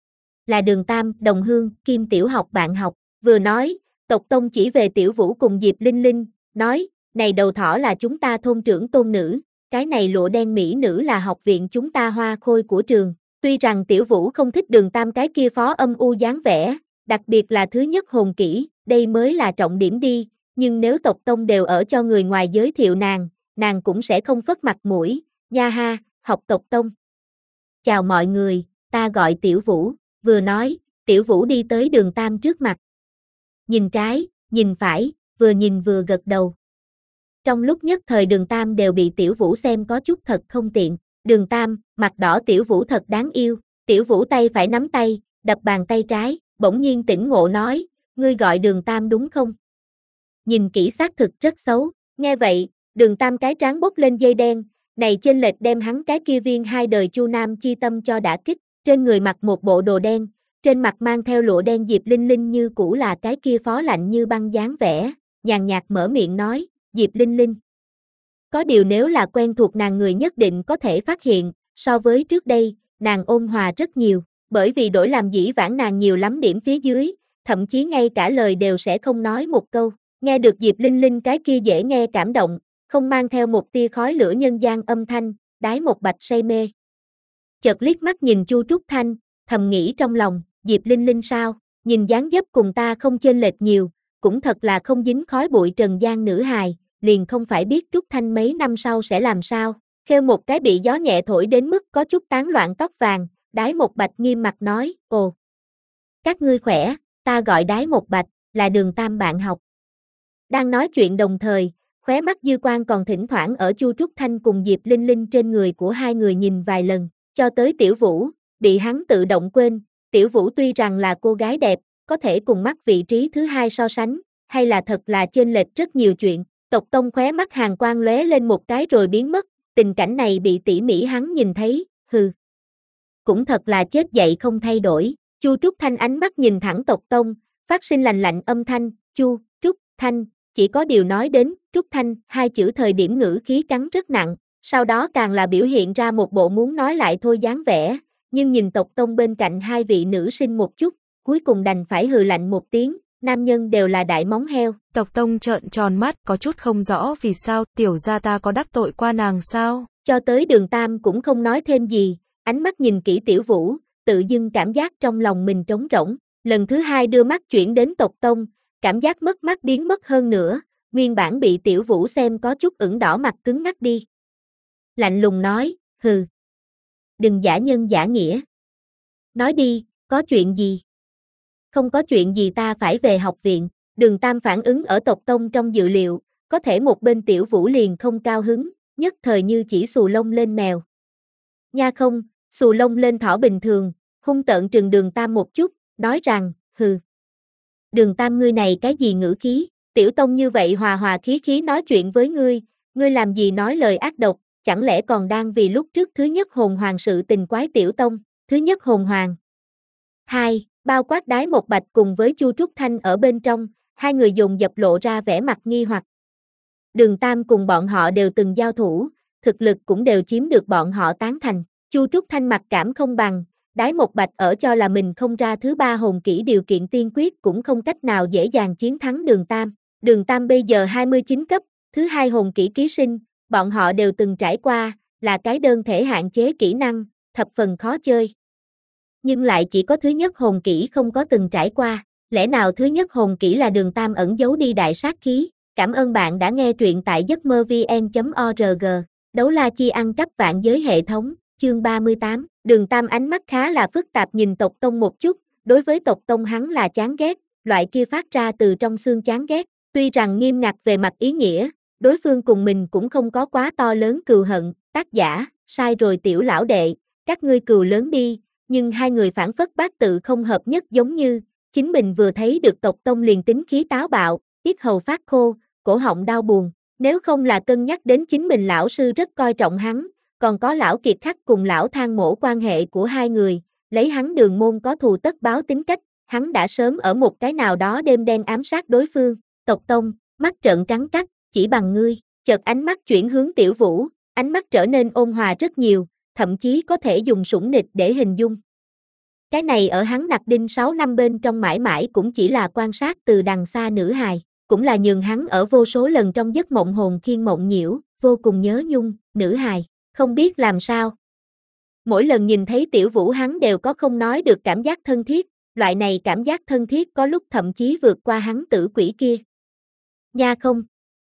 Là Đường Tam, đồng hương, kim tiểu học bạn học, vừa nói, tộc tông chỉ về Tiểu Vũ cùng Diệp Linh Linh, nói, này đầu thỏ là chúng ta thôn trưởng tôn nữ, cái này lụa đen mỹ nữ là học viện chúng ta hoa khôi của trường. Tuy rằng Tiểu Vũ không thích Đường Tam cái kia phó âm u dáng vẻ, đặc biệt là thứ nhất hồn kỹ, đây mới là trọng điểm đi, nhưng nếu tộc tông đều ở cho người ngoài giới thiệu nàng, nàng cũng sẽ không phất mặt mũi, nha ha, học tộc tông. Chào mọi người, ta gọi Tiểu Vũ, vừa nói, Tiểu Vũ đi tới Đường Tam trước mặt. Nhìn trái, nhìn phải, vừa nhìn vừa gật đầu. Trong lúc nhất thời Đường Tam đều bị Tiểu Vũ xem có chút thật không tiện. Đường Tam, mặt đỏ Tiểu Vũ thật đáng yêu, Tiểu Vũ tay phải nắm tay, đập bàn tay trái, bỗng nhiên tỉnh ngộ nói, ngươi gọi Đường Tam đúng không? Nhìn kỹ xác thực rất xấu, nghe vậy, Đường Tam cái trán bốc lên dây đen, này chênh lệch đem hắn cái kia viên hai đời Chu Nam chi tâm cho đã kích, trên người mặc một bộ đồ đen, trên mặt mang theo lụa đen Diệp Linh Linh như cũ là cái kia phó lạnh như băng dáng vẻ, nhàn nhạt mở miệng nói, Diệp Linh Linh. Có điều nếu là quen thuộc nàng người nhất định có thể phát hiện, so với trước đây, nàng ôn hòa rất nhiều, bởi vì đổi làm dĩ vãng nàng nhiều lắm điểm phía dưới, thậm chí ngay cả lời đều sẽ không nói một câu, nghe được Diệp Linh Linh cái kia dễ nghe cảm động, không mang theo một tia khói lửa nhân gian âm thanh, Đái Một Bạch say mê. Chợt liếc mắt nhìn Chu Trúc Thanh, thầm nghĩ trong lòng, Diệp Linh Linh sao, nhìn dáng dấp cùng ta không chênh lệch nhiều, cũng thật là không dính khói bụi trần gian nữ hài, liền không phải biết Trúc Thanh mấy năm sau sẽ làm sao. Khêu một cái bị gió nhẹ thổi đến mức có chút tán loạn tóc vàng, Đái Một Bạch nghiêm mặt nói, ồ. Các ngươi khỏe, ta gọi Đái Một Bạch, là Đường Tam bạn học. Đang nói chuyện đồng thời, khóe mắt dư quang còn thỉnh thoảng ở Chu Trúc Thanh cùng Diệp Linh Linh trên người của hai người nhìn vài lần, cho tới Tiểu Vũ, bị hắn tự động quên. Tiểu Vũ tuy rằng là cô gái đẹp, có thể cùng mắt vị trí thứ hai so sánh, hay là thật là chênh lệch rất nhiều chuyện. Tộc Tông khóe mắt hàn quang lóe lên một cái rồi biến mất, tình cảnh này bị tỉ mỉ hắn nhìn thấy, hừ. Cũng thật là chết dậy không thay đổi. Chu Trúc Thanh ánh mắt nhìn thẳng Tộc Tông, phát sinh lành lạnh âm thanh, Chu, Trúc, Thanh, chỉ có điều nói đến, Trúc Thanh, hai chữ thời điểm ngữ khí cắn rất nặng, sau đó càng là biểu hiện ra một bộ muốn nói lại thôi dáng vẻ, nhưng nhìn Tộc Tông bên cạnh hai vị nữ sinh một chút, cuối cùng đành phải hừ lạnh một tiếng, nam nhân đều là đại móng heo. Tộc Tông trợn tròn mắt, có chút không rõ vì sao, tiểu gia ta có đắc tội qua nàng sao? Cho tới Đường Tam cũng không nói thêm gì, ánh mắt nhìn kỹ Tiểu Vũ, tự dưng cảm giác trong lòng mình trống rỗng, lần thứ hai đưa mắt chuyển đến Tộc Tông, cảm giác mất mắt biến mất hơn nữa, nguyên bản bị Tiểu Vũ xem có chút ửng đỏ mặt cứng ngắc đi. Lạnh lùng nói, hừ. Đừng giả nhân giả nghĩa. Nói đi, có chuyện gì? Không có chuyện gì ta phải về học viện. Đường Tam phản ứng ở Tộc Tông trong dự liệu, có thể một bên Tiểu Vũ liền không cao hứng, nhất thời như chỉ xù lông lên mèo. Nha không, xù lông lên thỏ bình thường, hung tợn trừng Đường Tam một chút, nói rằng, hừ. Đường Tam ngươi này cái gì ngữ khí, Tiểu Tông như vậy hòa hòa khí khí nói chuyện với ngươi, ngươi làm gì nói lời ác độc, chẳng lẽ còn đang vì lúc trước thứ nhất hồn hoàng sự tình quái Tiểu Tông, thứ nhất hồn hoàng. Hai, bao quát Đái Một Bạch cùng với Chu Trúc Thanh ở bên trong, hai người dồn dập lộ ra vẻ mặt nghi hoặc. Đường Tam cùng bọn họ đều từng giao thủ, thực lực cũng đều chiếm được bọn họ tán thành, Chu Trúc Thanh mặc cảm không bằng, Đái Một Bạch ở cho là mình không ra thứ ba hồn kỹ điều kiện tiên quyết cũng không cách nào dễ dàng chiến thắng Đường Tam. Đường Tam bây giờ hai mươi chín cấp, thứ hai hồn kỹ ký sinh, bọn họ đều từng trải qua, là cái đơn thể hạn chế kỹ năng, thập phần khó chơi. Nhưng lại chỉ có thứ nhất hồn kỹ không có từng trải qua, lẽ nào thứ nhất hồn kỹ là Đường Tam ẩn giấu đi đại sát khí? Cảm ơn bạn đã nghe truyện tại giấc mơ vn chấm org. Đấu la chi ăn cắp vạn giới hệ thống, chương ba mươi tám. Đường Tam ánh mắt khá là phức tạp nhìn Tộc Tông một chút, đối với Tộc Tông hắn là chán ghét, loại kia phát ra từ trong xương chán ghét, tuy rằng nghiêm ngặt về mặt ý nghĩa, đối phương cùng mình cũng không có quá to lớn cừu hận, tác giả, sai rồi Tiểu lão đệ, các ngươi cừu lớn đi, nhưng hai người phản phất bát tự không hợp nhất giống như, chính mình vừa thấy được Tộc Tông liền tính khí táo bạo, yết hầu phát khô, cổ họng đau buồn, nếu không là cân nhắc đến chính mình lão sư rất coi trọng hắn, còn có lão Kiệt Khắc cùng lão Thang Mổ quan hệ của hai người, lấy hắn Đường môn có thù tất báo tính cách, hắn đã sớm ở một cái nào đó đêm đen ám sát đối phương. Tộc Tông, mắt trợn trắng cắt, chỉ bằng ngươi, chợt ánh mắt chuyển hướng Tiểu Vũ, ánh mắt trở nên ôn hòa rất nhiều, thậm chí có thể dùng sủng nịch để hình dung. Cái này ở hắn nặc đinh sáu năm bên trong mãi mãi cũng chỉ là quan sát từ đằng xa nữ hài, cũng là nhường hắn ở vô số lần trong giấc mộng hồn khiên mộng nhiễu, vô cùng nhớ nhung, nữ hài, không biết làm sao. Mỗi lần nhìn thấy Tiểu Vũ hắn đều có không nói được cảm giác thân thiết, loại này cảm giác thân thiết có lúc thậm chí vượt qua hắn tử quỷ kia. Nha không.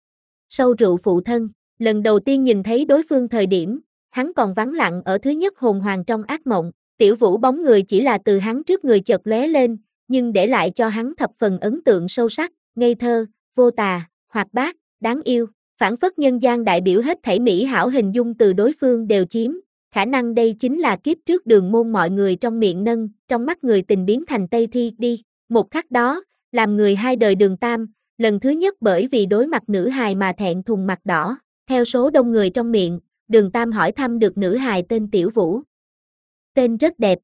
Sâu rượu phụ thân, lần đầu tiên nhìn thấy đối phương thời điểm, hắn còn vắng lặng ở thứ nhất hồn hoàng trong ác mộng, Tiểu Vũ bóng người chỉ là từ hắn trước người chợt lóe lên, nhưng để lại cho hắn thập phần ấn tượng sâu sắc, ngây thơ, vô tà, hoạt bát, đáng yêu, phản phất nhân gian đại biểu hết thảy mỹ hảo hình dung từ đối phương đều chiếm, khả năng đây chính là kiếp trước Đường môn mọi người trong miệng nâng, trong mắt người tình biến thành Tây Thi đi, một khắc đó, làm người hai đời Đường Tam, lần thứ nhất bởi vì đối mặt nữ hài mà thẹn thùng mặt đỏ, theo số đông người trong miệng, Đường Tam hỏi thăm được nữ hài tên Tiểu Vũ. Tên rất đẹp.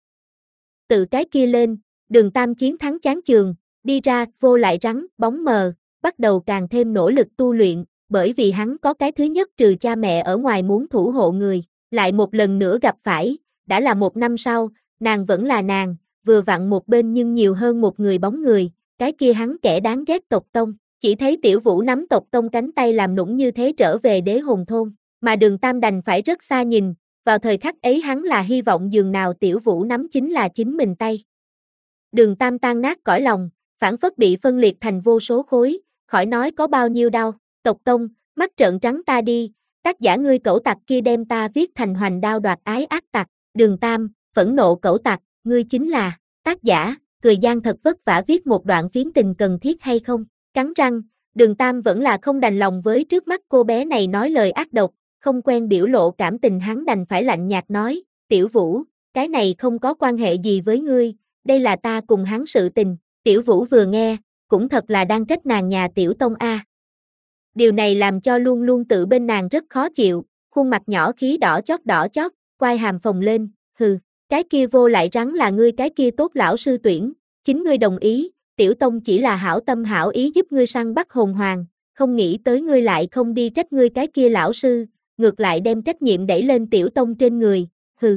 Từ cái kia lên, Đường Tam chiến thắng chán chường, đi ra, vô lại rắn, bóng mờ, bắt đầu càng thêm nỗ lực tu luyện, bởi vì hắn có cái thứ nhất trừ cha mẹ ở ngoài muốn thủ hộ người, lại một lần nữa gặp phải, đã là một năm sau, nàng vẫn là nàng, vừa vặn một bên nhưng nhiều hơn một người bóng người, cái kia hắn kẻ đáng ghét Tộc Tông, chỉ thấy Tiểu Vũ nắm Tộc Tông cánh tay làm nũng như thế trở về đế hồn thôn, mà Đường Tam đành phải rất xa nhìn, vào thời khắc ấy hắn là hy vọng dường nào Tiểu Vũ nắm chính là chính mình tay. Đường Tam tan nát cõi lòng, phảng phất bị phân liệt thành vô số khối, khỏi nói có bao nhiêu đau. Tộc Tông, mắt trợn trắng ta đi, tác giả ngươi cẩu tặc kia đem ta viết thành hoành đao đoạt ái ác tặc. Đường Tam, phẫn nộ cẩu tặc, ngươi chính là tác giả, cười gian thật vất vả viết một đoạn phiến tình cần thiết hay không? Cắn răng, Đường Tam vẫn là không đành lòng với trước mắt cô bé này nói lời ác độc, không quen biểu lộ cảm tình hắn đành phải lạnh nhạt nói, Tiểu Vũ, cái này không có quan hệ gì với ngươi, đây là ta cùng hắn sự tình. Tiểu Vũ vừa nghe, cũng thật là đang trách nàng nhà Tiểu Tông a. Điều này làm cho luôn luôn tự bên nàng rất khó chịu, khuôn mặt nhỏ khí đỏ chót đỏ chót, quai hàm phồng lên, hừ, cái kia vô lại rắn là ngươi cái kia tốt lão sư tuyển, chính ngươi đồng ý, Tiểu Tông chỉ là hảo tâm hảo ý giúp ngươi săn bắt hồn hoàng, không nghĩ tới ngươi lại không đi trách ngươi cái kia lão sư, ngược lại đem trách nhiệm đẩy lên Tiểu Tông trên người, hừ.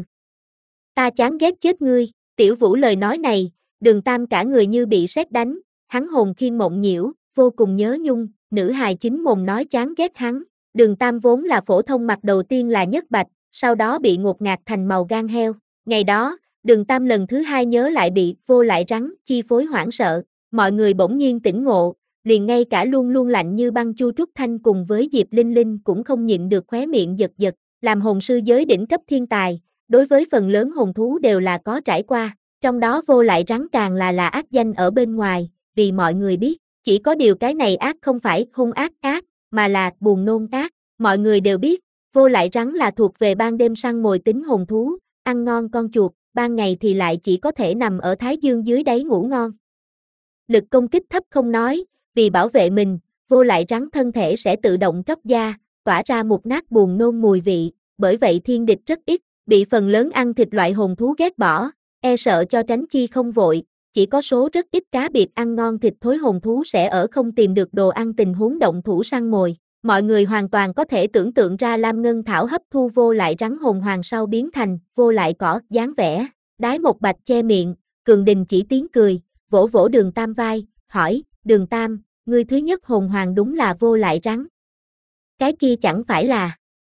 Ta chán ghét chết ngươi, Tiểu Vũ lời nói này, Đường Tam cả người như bị sét đánh, hắn hồn khiên mộng nhiễu, vô cùng nhớ nhung, nữ hài chính mồm nói chán ghét hắn. Đường Tam vốn là phổ thông mặt đầu tiên là nhất bạch, sau đó bị ngột ngạt thành màu gan heo. Ngày đó, Đường Tam lần thứ hai nhớ lại bị vô lại rắn chi phối hoảng sợ, mọi người bỗng nhiên tỉnh ngộ, liền ngay cả luôn luôn lạnh như băng Chu Trúc Thanh cùng với Diệp Linh Linh cũng không nhịn được khóe miệng giật giật, làm hồn sư giới đỉnh cấp thiên tài, đối với phần lớn hồn thú đều là có trải qua, trong đó vô lại rắn càng là là ác danh ở bên ngoài, vì mọi người biết, chỉ có điều cái này ác không phải hung ác ác, mà là buồn nôn ác, mọi người đều biết, vô lại rắn là thuộc về ban đêm săn mồi tính hồn thú, ăn ngon con chuột, ban ngày thì lại chỉ có thể nằm ở thái dương dưới đáy ngủ ngon. Lực công kích thấp không nói, vì bảo vệ mình, vô lại rắn thân thể sẽ tự động tróc da, tỏa ra một nát buồn nôn mùi vị, bởi vậy thiên địch rất ít, bị phần lớn ăn thịt loại hồn thú ghét bỏ, e sợ cho tránh chi không vội, chỉ có số rất ít cá biệt ăn ngon thịt thối hồn thú sẽ ở không tìm được đồ ăn tình huống động thủ săn mồi. Mọi người hoàn toàn có thể tưởng tượng ra Lam Ngân Thảo hấp thu vô lại rắn hồn hoàng sau biến thành vô lại cỏ dáng vẻ. Đái một bạch che miệng, Cường Đình chỉ tiếng cười, vỗ vỗ Đường Tam vai, hỏi, Đường Tam, ngươi thứ nhất hồn hoàng đúng là vô lại rắn. Cái kia chẳng phải là...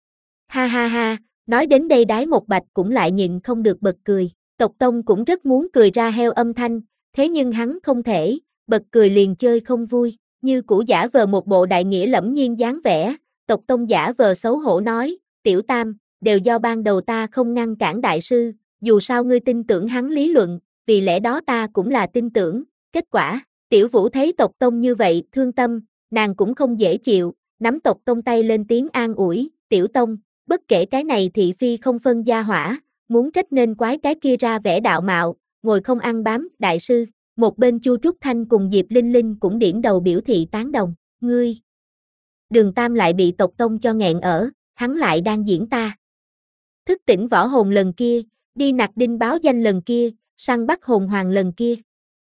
Ha ha ha, nói đến đây Đái một bạch cũng lại nhịn không được bật cười. Tộc Tông cũng rất muốn cười ra heo âm thanh, thế nhưng hắn không thể, bật cười liền chơi không vui, như cũ giả vờ một bộ đại nghĩa lẫm nhiên dáng vẻ, Tộc Tông giả vờ xấu hổ nói, Tiểu Tam, đều do ban đầu ta không ngăn cản đại sư, dù sao ngươi tin tưởng hắn lý luận, vì lẽ đó ta cũng là tin tưởng, kết quả, Tiểu Vũ thấy Tộc Tông như vậy, thương tâm, nàng cũng không dễ chịu, nắm Tộc Tông tay lên tiếng an ủi, Tiểu Tông, bất kể cái này thị phi không phân gia hỏa, muốn trách nên quái cái kia ra vẻ đạo mạo, ngồi không ăn bám, đại sư, một bên Chu Trúc Thanh cùng Diệp Linh Linh cũng điểm đầu biểu thị tán đồng, ngươi. Đường Tam lại bị Tộc Tông cho nghẹn ở, hắn lại đang diễn ta. Thức tỉnh võ hồn lần kia, đi nặc đinh báo danh lần kia, săn bắt hồn hoàng lần kia.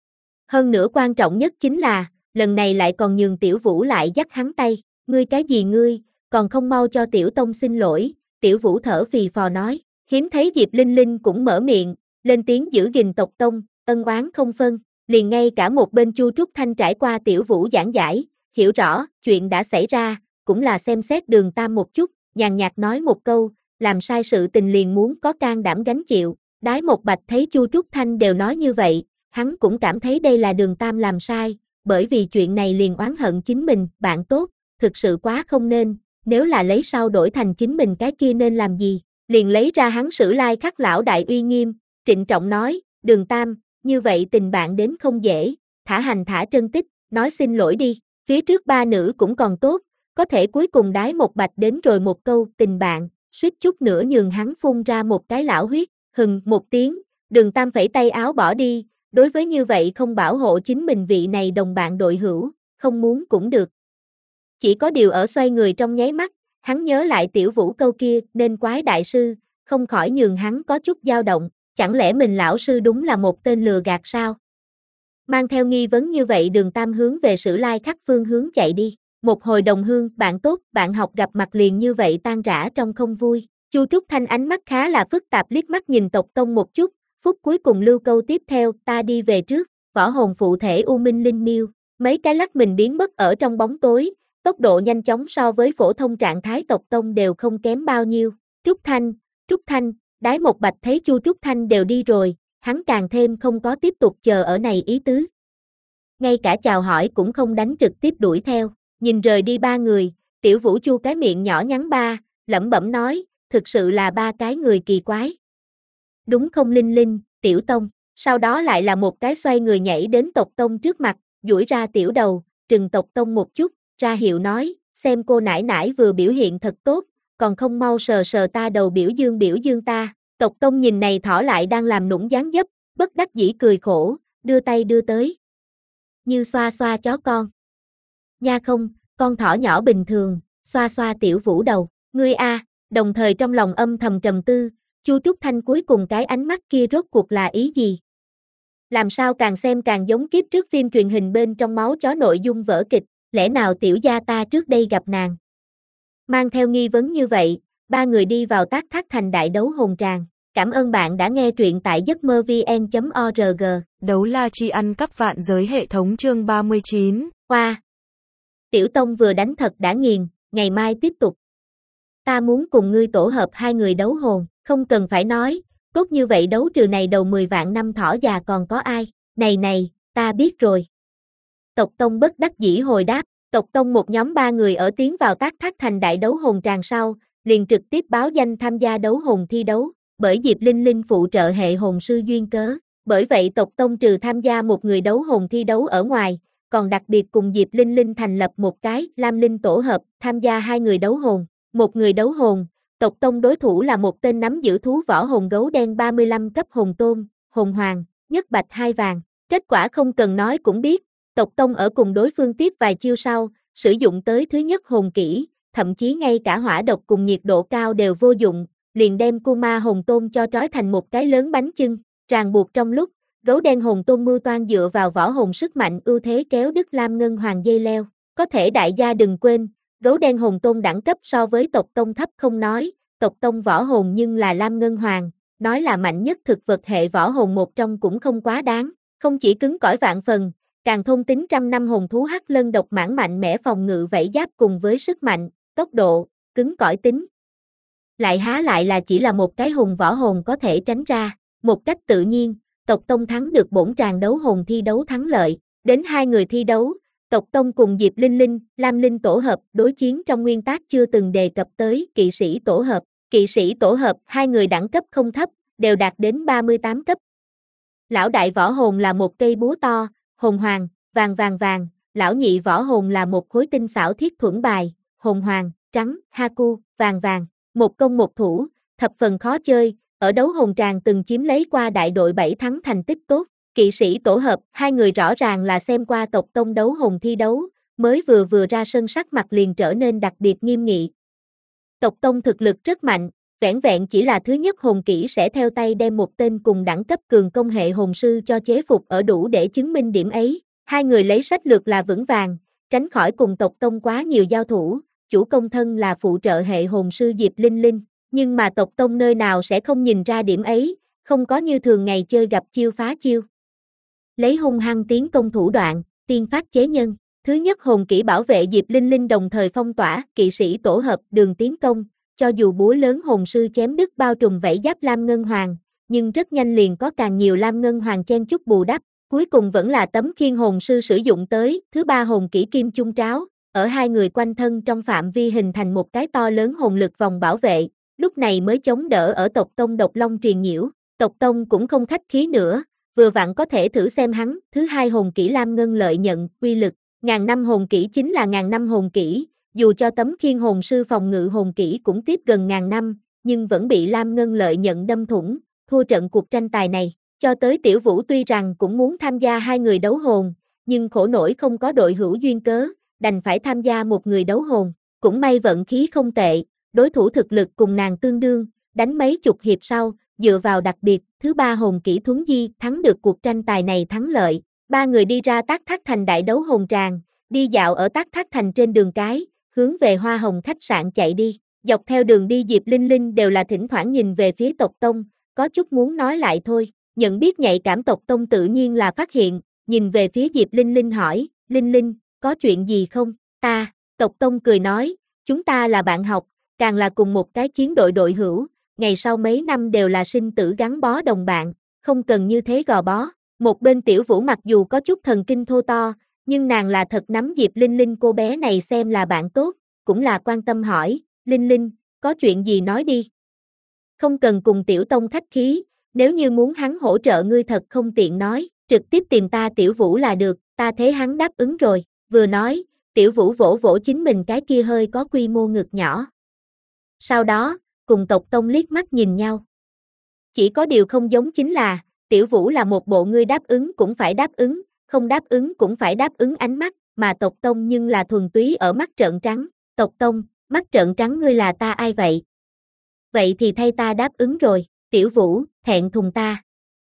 Hơn nữa quan trọng nhất chính là, lần này lại còn nhường Tiểu Vũ lại dắt hắn tay, ngươi cái gì ngươi, còn không mau cho Tiểu Tông xin lỗi, Tiểu Vũ thở phì phò nói. Hiếm thấy Diệp Linh Linh cũng mở miệng, lên tiếng giữ gìn Tộc Tông, ân oán không phân, liền ngay cả một bên Chu Trúc Thanh trải qua Tiểu Vũ giảng giải, hiểu rõ, chuyện đã xảy ra, cũng là xem xét Đường Tam một chút, nhàn nhạt nói một câu, làm sai sự tình liền muốn có can đảm gánh chịu, Đái một bạch thấy Chu Trúc Thanh đều nói như vậy, hắn cũng cảm thấy đây là Đường Tam làm sai, bởi vì chuyện này liền oán hận chính mình, bạn tốt, thực sự quá không nên, nếu là lấy sau đổi thành chính mình cái kia nên làm gì? Liền lấy ra hắn sử lai khắc lão đại uy nghiêm, trịnh trọng nói, Đường Tam, như vậy tình bạn đến không dễ, thả hành thả trân tích, nói xin lỗi đi, phía trước ba nữ cũng còn tốt, có thể cuối cùng Đái một bạch đến rồi một câu tình bạn, suýt chút nữa nhường hắn phun ra một cái lão huyết, hừng một tiếng, Đường Tam phẩy tay áo bỏ đi, đối với như vậy không bảo hộ chính mình vị này đồng bạn đội hữu, không muốn cũng được. Chỉ có điều ở xoay người trong nháy mắt, hắn nhớ lại Tiểu Vũ câu kia nên quái đại sư, không khỏi nhường hắn có chút dao động, chẳng lẽ mình lão sư đúng là một tên lừa gạt sao? Mang theo nghi vấn như vậy Đường Tam hướng về Sử Lai Khắc phương hướng chạy đi, một hồi đồng hương, bạn tốt, bạn học gặp mặt liền như vậy tan rã trong không vui, Chu Trúc Thanh ánh mắt khá là phức tạp liếc mắt nhìn Tộc Tông một chút, phút cuối cùng lưu câu tiếp theo, ta đi về trước, võ hồn phụ thể U Minh Linh Miêu, mấy cái lắc mình biến mất ở trong bóng tối. Tốc độ nhanh chóng so với phổ thông trạng thái Tộc Tông đều không kém bao nhiêu. Trúc Thanh, Trúc Thanh, Đái một bạch thấy Chu Trúc Thanh đều đi rồi, hắn càng thêm không có tiếp tục chờ ở này ý tứ. Ngay cả chào hỏi cũng không đánh trực tiếp đuổi theo, nhìn rời đi ba người, Tiểu Vũ chu cái miệng nhỏ nhắn ba, lẩm bẩm nói, thực sự là ba cái người kỳ quái. Đúng không Linh Linh, Tiểu Tông, sau đó lại là một cái xoay người nhảy đến Tộc Tông trước mặt, duỗi ra tiểu đầu, trừng Tộc Tông một chút, ra hiệu nói, xem cô nãi nãi vừa biểu hiện thật tốt, còn không mau sờ sờ ta đầu biểu dương biểu dương ta. Tộc Tông nhìn này thỏ lại đang làm nũng dáng dấp, bất đắc dĩ cười khổ, đưa tay đưa tới. Như xoa xoa chó con. Nha không, con thỏ nhỏ bình thường, xoa xoa Tiểu Vũ đầu, ngươi a, đồng thời trong lòng âm thầm trầm tư, Chu Trúc Thanh cuối cùng cái ánh mắt kia rốt cuộc là ý gì? Làm sao càng xem càng giống kiếp trước phim truyền hình bên trong máu chó nội dung vở kịch, lẽ nào tiểu gia ta trước đây gặp nàng? Mang theo nghi vấn như vậy, ba người đi vào Tác Thác Thành đại đấu hồn tràng. Cảm ơn bạn đã nghe truyện tại giấc mơ vn chấm org. Đấu la chi ăn cắp vạn giới hệ thống chương ba mươi chín. Qua. Wow. Tiểu Tông vừa đánh thật đã nghiền, ngày mai tiếp tục. Ta muốn cùng ngươi tổ hợp hai người đấu hồn, không cần phải nói, tốt như vậy đấu trừ này đầu mười vạn năm thỏ già còn có ai, này này, ta biết rồi. Tộc Tông bất đắc dĩ hồi đáp, Tộc Tông một nhóm ba người ở tiến vào Tác Thác Thành đại đấu hồn tràng sau, liền trực tiếp báo danh tham gia đấu hồn thi đấu, bởi Diệp Linh Linh phụ trợ hệ hồn sư duyên cớ, bởi vậy Tộc Tông trừ tham gia một người đấu hồn thi đấu ở ngoài, còn đặc biệt cùng Diệp Linh Linh thành lập một cái Lam Linh tổ hợp, tham gia hai người đấu hồn. Một người đấu hồn, Tộc Tông đối thủ là một tên nắm giữ thú võ hồn gấu đen ba mươi lăm cấp hồn tôn, hồn hoàng, nhất bạch hai vàng. Kết quả không cần nói cũng biết, Tộc Tông ở cùng đối phương tiếp vài chiêu sau, sử dụng tới thứ nhất hồn kỹ, thậm chí ngay cả hỏa độc cùng nhiệt độ cao đều vô dụng, liền đem Kuma hồn tôn cho trói thành một cái lớn bánh chưng, ràng buộc trong lúc, gấu đen hồn tôn mưu toan dựa vào võ hồn sức mạnh ưu thế kéo đứt Lam Ngân Hoàng dây leo. Có thể đại gia đừng quên, gấu đen hồn tôn đẳng cấp so với Tộc Tông thấp không nói, Tộc Tông võ hồn nhưng là Lam Ngân Hoàng, nói là mạnh nhất thực vật hệ võ hồn một trong cũng không quá đáng, không chỉ cứng cỏi vạn phần, càng thôn tính trăm năm hồn thú hắc lân độc mãn mạnh mẽ phòng ngự vảy giáp cùng với sức mạnh, tốc độ, cứng cỏi tính. Lại há lại là chỉ là một cái hồn võ hồn có thể tránh ra, một cách tự nhiên, Tộc Tông thắng được bổn tràng đấu hồn thi đấu thắng lợi, đến hai người thi đấu. Tộc Tông cùng Diệp Linh Linh, Lam Linh tổ hợp đối chiến trong nguyên tác chưa từng đề cập tới kỵ sĩ tổ hợp. Kỵ sĩ tổ hợp hai người đẳng cấp không thấp, đều đạt đến ba mươi tám cấp. Lão đại võ hồn là một cây búa to, hồn hoàng, vàng vàng vàng, lão nhị võ hồn là một khối tinh xảo thiết thuẫn bài, hồn hoàng, trắng, haku, vàng vàng, một công một thủ, thập phần khó chơi, ở đấu hồn tràng từng chiếm lấy qua đại đội bảy thắng thành tích tốt. Kỵ sĩ tổ hợp, hai người rõ ràng là xem qua Tộc Tông đấu hồn thi đấu, mới vừa vừa ra sân sắc mặt liền trở nên đặc biệt nghiêm nghị. Tộc Tông thực lực rất mạnh, vẻn vẹn chỉ là thứ nhất hồn kỹ sẽ theo tay đem một tên cùng đẳng cấp cường công hệ hồn sư cho chế phục ở đủ để chứng minh điểm ấy. Hai người lấy sách lược là vững vàng, tránh khỏi cùng Tộc Tông quá nhiều giao thủ, chủ công thân là phụ trợ hệ hồn sư Diệp Linh Linh, nhưng mà Tộc Tông nơi nào sẽ không nhìn ra điểm ấy, không có như thường ngày chơi gặp chiêu phá chiêu. Lấy hung hăng tiến công thủ đoạn, tiên phát chế nhân. Thứ nhất hồn kỹ bảo vệ Diệp Linh Linh đồng thời phong tỏa kỵ sĩ tổ hợp đường tiến công, cho dù búa lớn hồn sư chém đứt bao trùm vảy giáp Lam Ngân Hoàng, nhưng rất nhanh liền có càng nhiều Lam Ngân Hoàng chen chút bù đắp, cuối cùng vẫn là tấm khiên hồn sư sử dụng tới thứ ba hồn kỹ kim chung tráo, ở hai người quanh thân trong phạm vi hình thành một cái to lớn hồn lực vòng bảo vệ, lúc này mới chống đỡ ở Tộc Tông độc long truyền nhiễu. Tộc Tông cũng không khách khí nữa, vừa vặn có thể thử xem hắn, thứ hai hồn kỹ Lam Ngân lợi nhận, quy lực, ngàn năm hồn kỹ chính là ngàn năm hồn kỹ, dù cho tấm khiên hồn sư phòng ngự hồn kỹ cũng tiếp gần ngàn năm, nhưng vẫn bị Lam Ngân lợi nhận đâm thủng, thua trận cuộc tranh tài này. Cho tới Tiểu Vũ tuy rằng cũng muốn tham gia hai người đấu hồn, nhưng khổ nổi không có đội hữu duyên cớ, đành phải tham gia một người đấu hồn, cũng may vận khí không tệ, đối thủ thực lực cùng nàng tương đương, đánh mấy chục hiệp sau, dựa vào đặc biệt, thứ ba hồn kỹ thuấn di, thắng được cuộc tranh tài này thắng lợi. Ba người đi ra Tác Thác Thành đại đấu hồn tràng, đi dạo ở Tác Thác Thành trên đường cái, hướng về Hoa Hồng khách sạn chạy đi. Dọc theo đường đi Diệp Linh Linh đều là thỉnh thoảng nhìn về phía Tộc Tông, có chút muốn nói lại thôi. Nhận biết nhạy cảm Tộc Tông tự nhiên là phát hiện, nhìn về phía Diệp Linh Linh hỏi, Linh Linh, có chuyện gì không? Ta, Tộc Tông cười nói, chúng ta là bạn học, càng là cùng một cái chiến đội đội hữu, ngày sau mấy năm đều là sinh tử gắn bó đồng bạn, không cần như thế gò bó. Một bên Tiểu Vũ mặc dù có chút thần kinh thô to, nhưng nàng là thật nắm Diệp Linh Linh cô bé này xem là bạn tốt, cũng là quan tâm hỏi, Linh Linh, có chuyện gì nói đi. Không cần cùng Tiểu Tông khách khí, nếu như muốn hắn hỗ trợ ngươi thật không tiện nói, trực tiếp tìm ta Tiểu Vũ là được, ta thế hắn đáp ứng rồi, vừa nói, Tiểu Vũ vỗ vỗ chính mình cái kia hơi có quy mô ngực nhỏ. Sau đó, cùng Tộc Tông liếc mắt nhìn nhau. Chỉ có điều không giống chính là, Tiểu Vũ là một bộ ngươi đáp ứng cũng phải đáp ứng, không đáp ứng cũng phải đáp ứng ánh mắt, mà Tộc Tông nhưng là thuần túy ở mắt trợn trắng. Tộc Tông, mắt trợn trắng ngươi là ta ai vậy? Vậy thì thay ta đáp ứng rồi, Tiểu Vũ, thẹn thùng ta.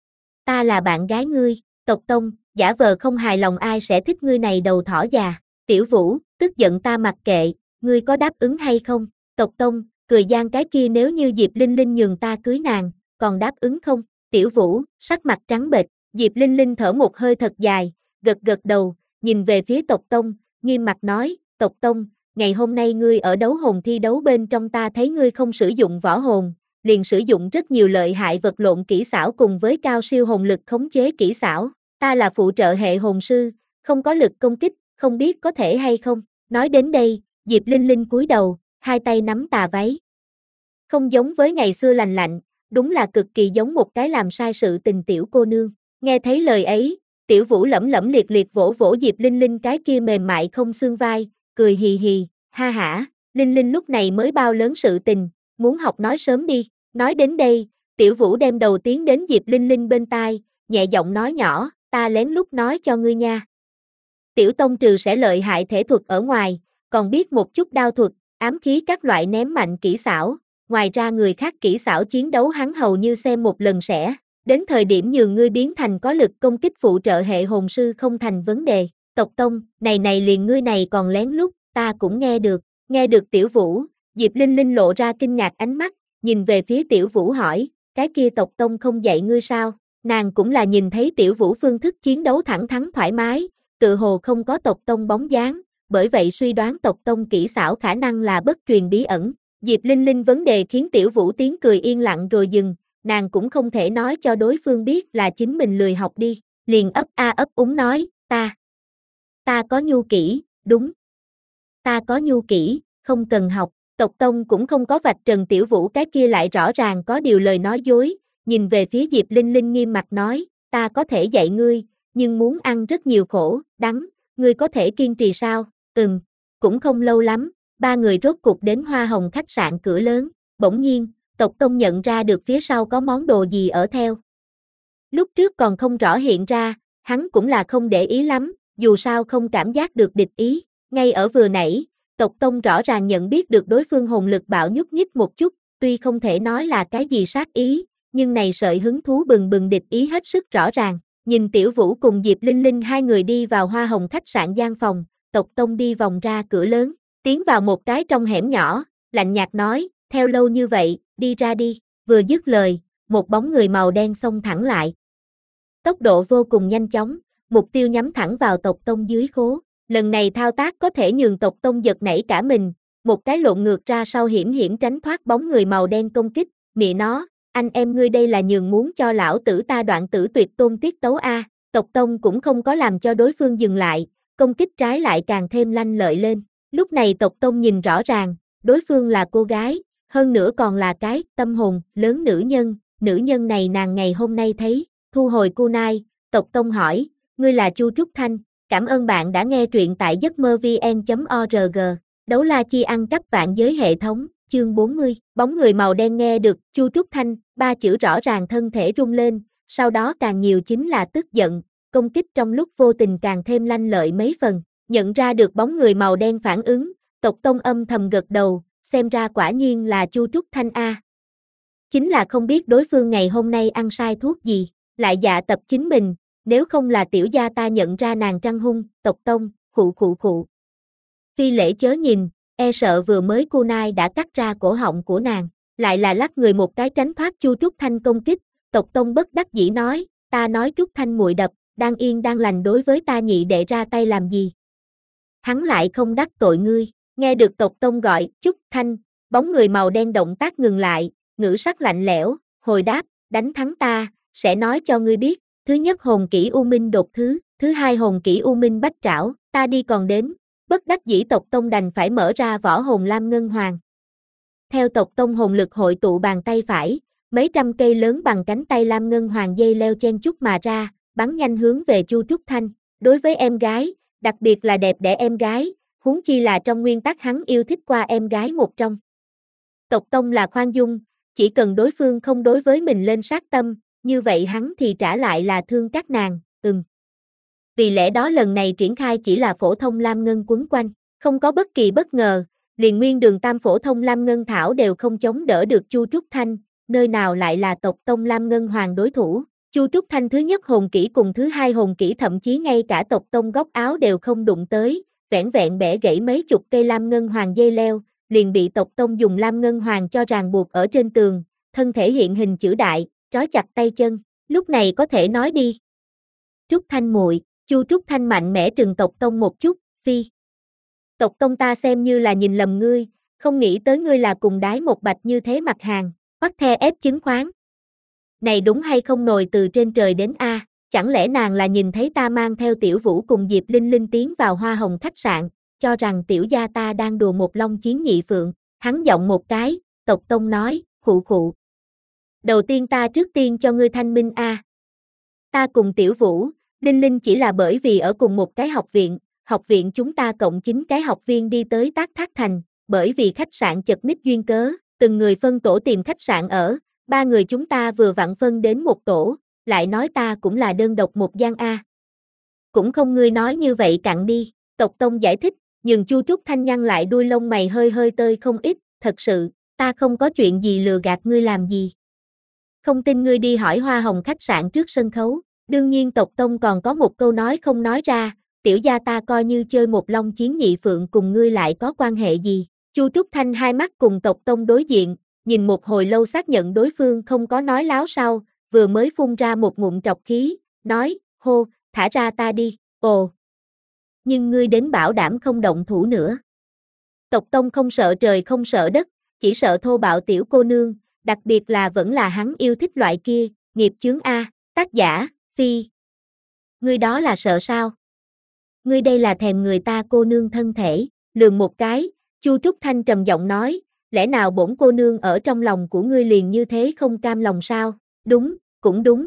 Ta là bạn gái ngươi, Tộc Tông, giả vờ không hài lòng ai sẽ thích ngươi này đầu thỏ già. Tiểu Vũ, tức giận ta mặc kệ, ngươi có đáp ứng hay không? Tộc Tông, cười gian cái kia nếu như Diệp Linh Linh nhường ta cưới nàng, còn đáp ứng không? Tiểu Vũ, sắc mặt trắng bệch, Diệp Linh Linh thở một hơi thật dài, gật gật đầu, nhìn về phía Tộc Tông, nghiêm mặt nói, Tộc Tông, ngày hôm nay ngươi ở đấu hồn thi đấu bên trong ta thấy ngươi không sử dụng võ hồn, liền sử dụng rất nhiều lợi hại vật lộn kỹ xảo cùng với cao siêu hồn lực khống chế kỹ xảo, ta là phụ trợ hệ hồn sư, không có lực công kích, không biết có thể hay không. Nói đến đây, Diệp Linh Linh cúi đầu, hai tay nắm tà váy. Không giống với ngày xưa lành lạnh, đúng là cực kỳ giống một cái làm sai sự tình tiểu cô nương. Nghe thấy lời ấy, Tiểu Vũ lẩm lẩm liệt liệt vỗ vỗ Diệp Linh Linh cái kia mềm mại không xương vai, cười hì hì, ha hả, Linh Linh lúc này mới bao lớn sự tình, muốn học nói sớm đi. Nói đến đây, Tiểu Vũ đem đầu tiến đến Diệp Linh Linh bên tai, nhẹ giọng nói nhỏ, ta lén lút nói cho ngươi nha. Tiểu Tông trừ sẽ lợi hại thể thuật ở ngoài, còn biết một chút đao thuật, ám khí các loại ném mạnh kỹ xảo, ngoài ra người khác kỹ xảo chiến đấu hắn hầu như xem một lần sẽ, đến thời điểm nhường ngươi biến thành có lực công kích phụ trợ hệ hồn sư không thành vấn đề. Tộc Tông, này này liền ngươi này còn lén lút, ta cũng nghe được, nghe được Tiểu Vũ, Diệp Linh Linh lộ ra kinh ngạc ánh mắt, nhìn về phía Tiểu Vũ hỏi, cái kia Tộc Tông không dạy ngươi sao? Nàng cũng là nhìn thấy Tiểu Vũ phương thức chiến đấu thẳng thắn thoải mái, tự hồ không có Tộc Tông bóng dáng, bởi vậy suy đoán Tộc Tông kỹ xảo khả năng là bất truyền bí ẩn. Diệp Linh Linh vấn đề khiến Tiểu Vũ tiếng cười yên lặng rồi dừng, nàng cũng không thể nói cho đối phương biết là chính mình lười học đi, liền ấp a ấp úng nói, ta, ta có nhu kỹ, đúng, ta có nhu kỹ, không cần học. Tộc Tông cũng không có vạch trần Tiểu Vũ cái kia lại rõ ràng có điều lời nói dối, nhìn về phía Diệp Linh Linh nghiêm mặt nói, ta có thể dạy ngươi, nhưng muốn ăn rất nhiều khổ, đắng, ngươi có thể kiên trì sao? Ừm, cũng không lâu lắm, ba người rốt cục đến Hoa Hồng khách sạn cửa lớn, bỗng nhiên, Tộc Tông nhận ra được phía sau có món đồ gì ở theo. Lúc trước còn không rõ hiện ra, hắn cũng là không để ý lắm, dù sao không cảm giác được địch ý, ngay ở vừa nãy, Tộc Tông rõ ràng nhận biết được đối phương hồn lực bạo nhúc nhích một chút, tuy không thể nói là cái gì sát ý, nhưng này sợi hứng thú bừng bừng địch ý hết sức rõ ràng. Nhìn Tiểu Vũ cùng Diệp Linh Linh hai người đi vào Hoa Hồng khách sạn gian phòng, Tộc Tông đi vòng ra cửa lớn, tiến vào một cái trong hẻm nhỏ, lạnh nhạt nói, theo lâu như vậy, đi ra đi, vừa dứt lời, một bóng người màu đen xông thẳng lại. Tốc độ vô cùng nhanh chóng, mục tiêu nhắm thẳng vào Tộc Tông dưới khố, lần này thao tác có thể nhường Tộc Tông giật nảy cả mình, một cái lộn ngược ra sau hiểm hiểm tránh thoát bóng người màu đen công kích, mẹ nó, anh em ngươi đây là nhường muốn cho lão tử ta đoạn tử tuyệt tôn tiết tấu a. Tộc Tông cũng không có làm cho đối phương dừng lại, công kích trái lại càng thêm lanh lợi lên. Lúc này Tộc Tông nhìn rõ ràng, đối phương là cô gái, hơn nữa còn là cái tâm hồn lớn nữ nhân, nữ nhân này nàng ngày hôm nay thấy, thu hồi kunai, Tộc Tông hỏi, ngươi là Chu Trúc Thanh, cảm ơn bạn đã nghe truyện tại giấc mơ vn chấm org, đấu la chi ăn cắp vạn giới hệ thống, chương bốn mươi, bóng người màu đen nghe được Chu Trúc Thanh, ba chữ rõ ràng thân thể rung lên, sau đó càng nhiều chính là tức giận, công kích trong lúc vô tình càng thêm lanh lợi mấy phần, nhận ra được bóng người màu đen phản ứng, Tộc Tông âm thầm gật đầu, xem ra quả nhiên là Chu Trúc Thanh a. Chính là không biết đối phương ngày hôm nay ăn sai thuốc gì, lại dạ tập chính mình, nếu không là tiểu gia ta nhận ra nàng trăng hung, Tộc Tông, khụ khụ khụ. Phi lễ chớ nhìn, e sợ vừa mới kunai đã cắt ra cổ họng của nàng, lại là lắc người một cái tránh thoát Chu Trúc Thanh công kích, Tộc Tông bất đắc dĩ nói, ta nói Trúc Thanh muội đập, đang yên đang lành đối với ta nhị đệ ra tay làm gì. Hắn lại không đắc tội ngươi, nghe được Tộc Tông gọi, Trúc Thanh, bóng người màu đen động tác ngừng lại, ngữ sắc lạnh lẽo, hồi đáp, đánh thắng ta, sẽ nói cho ngươi biết. Thứ nhất hồn kỹ U Minh đột thứ, thứ hai hồn kỹ U Minh bách trảo, ta đi còn đến. Bất đắc dĩ tộc tông đành phải mở ra võ hồn Lam Ngân Hoàng. Theo tộc tông hồn lực hội tụ bàn tay phải, mấy trăm cây lớn bằng cánh tay Lam Ngân Hoàng dây leo chen chúc mà ra, bắn nhanh hướng về Chu Trúc Thanh. Đối với em gái, đặc biệt là đẹp đẽ em gái, huống chi là trong nguyên tắc hắn yêu thích qua em gái một trong. Tộc tông là khoan dung, chỉ cần đối phương không đối với mình lên sát tâm, như vậy hắn thì trả lại là thương các nàng, ừm. Vì lẽ đó lần này triển khai chỉ là phổ thông Lam Ngân quấn quanh, không có bất kỳ bất ngờ, liền nguyên đường tam phổ thông Lam Ngân Thảo đều không chống đỡ được Chu Trúc Thanh, nơi nào lại là tộc tông Lam Ngân Hoàng đối thủ. Chu Trúc Thanh thứ nhất hồn kỹ cùng thứ hai hồn kỹ thậm chí ngay cả tộc tông góc áo đều không đụng tới, vẻn vẹn bẻ gãy mấy chục cây Lam Ngân Hoàng dây leo, liền bị tộc tông dùng Lam Ngân Hoàng cho ràng buộc ở trên tường, thân thể hiện hình chữ đại, trói chặt tay chân, lúc này có thể nói đi. Trúc Thanh muội, Chu Trúc Thanh mạnh mẽ trừng tộc tông một chút, phi. Tộc tông ta xem như là nhìn lầm ngươi, không nghĩ tới ngươi là cùng đái một bạch như thế mặt hàng, bắt the ép chứng khoán. Này đúng hay không nồi từ trên trời đến a, à, chẳng lẽ nàng là nhìn thấy ta mang theo Tiểu Vũ cùng Diệp Linh Linh tiến vào Hoa Hồng khách sạn, cho rằng tiểu gia ta đang đùa một long chiến nhị phượng, hắn giọng một cái, tộc tông nói, khụ khụ. Đầu tiên ta trước tiên cho ngươi thanh minh a. À. Ta cùng Tiểu Vũ, Linh Linh chỉ là bởi vì ở cùng một cái học viện, học viện chúng ta cộng chín cái học viên đi tới Tác Thác Thành, bởi vì khách sạn chật ních duyên cớ, từng người phân tổ tìm khách sạn ở, ba người chúng ta vừa vặn phân đến một tổ, lại nói ta cũng là đơn độc một gian a. Cũng không ngươi nói như vậy cặn đi, tộc tông giải thích, nhưng Chu Trúc Thanh nhăn lại đuôi lông mày hơi hơi tơi không ít, thật sự, ta không có chuyện gì lừa gạt ngươi làm gì. Không tin ngươi đi hỏi Hoa Hồng khách sạn trước sân khấu, đương nhiên tộc tông còn có một câu nói không nói ra, tiểu gia ta coi như chơi một long chiến nhị phượng cùng ngươi lại có quan hệ gì. Chu Trúc Thanh hai mắt cùng tộc tông đối diện, nhìn một hồi lâu xác nhận đối phương không có nói láo sau, vừa mới phun ra một ngụm trọc khí, nói, hô, thả ra ta đi, ồ. Nhưng ngươi đến bảo đảm không động thủ nữa. Tộc tông không sợ trời không sợ đất, chỉ sợ thô bạo tiểu cô nương, đặc biệt là vẫn là hắn yêu thích loại kia, nghiệp chướng A, tác giả, phi. Ngươi đó là sợ sao? Ngươi đây là thèm người ta cô nương thân thể, lườm một cái, Chu Trúc Thanh trầm giọng nói, lẽ nào bổn cô nương ở trong lòng của ngươi liền như thế không cam lòng sao? Đúng, cũng đúng.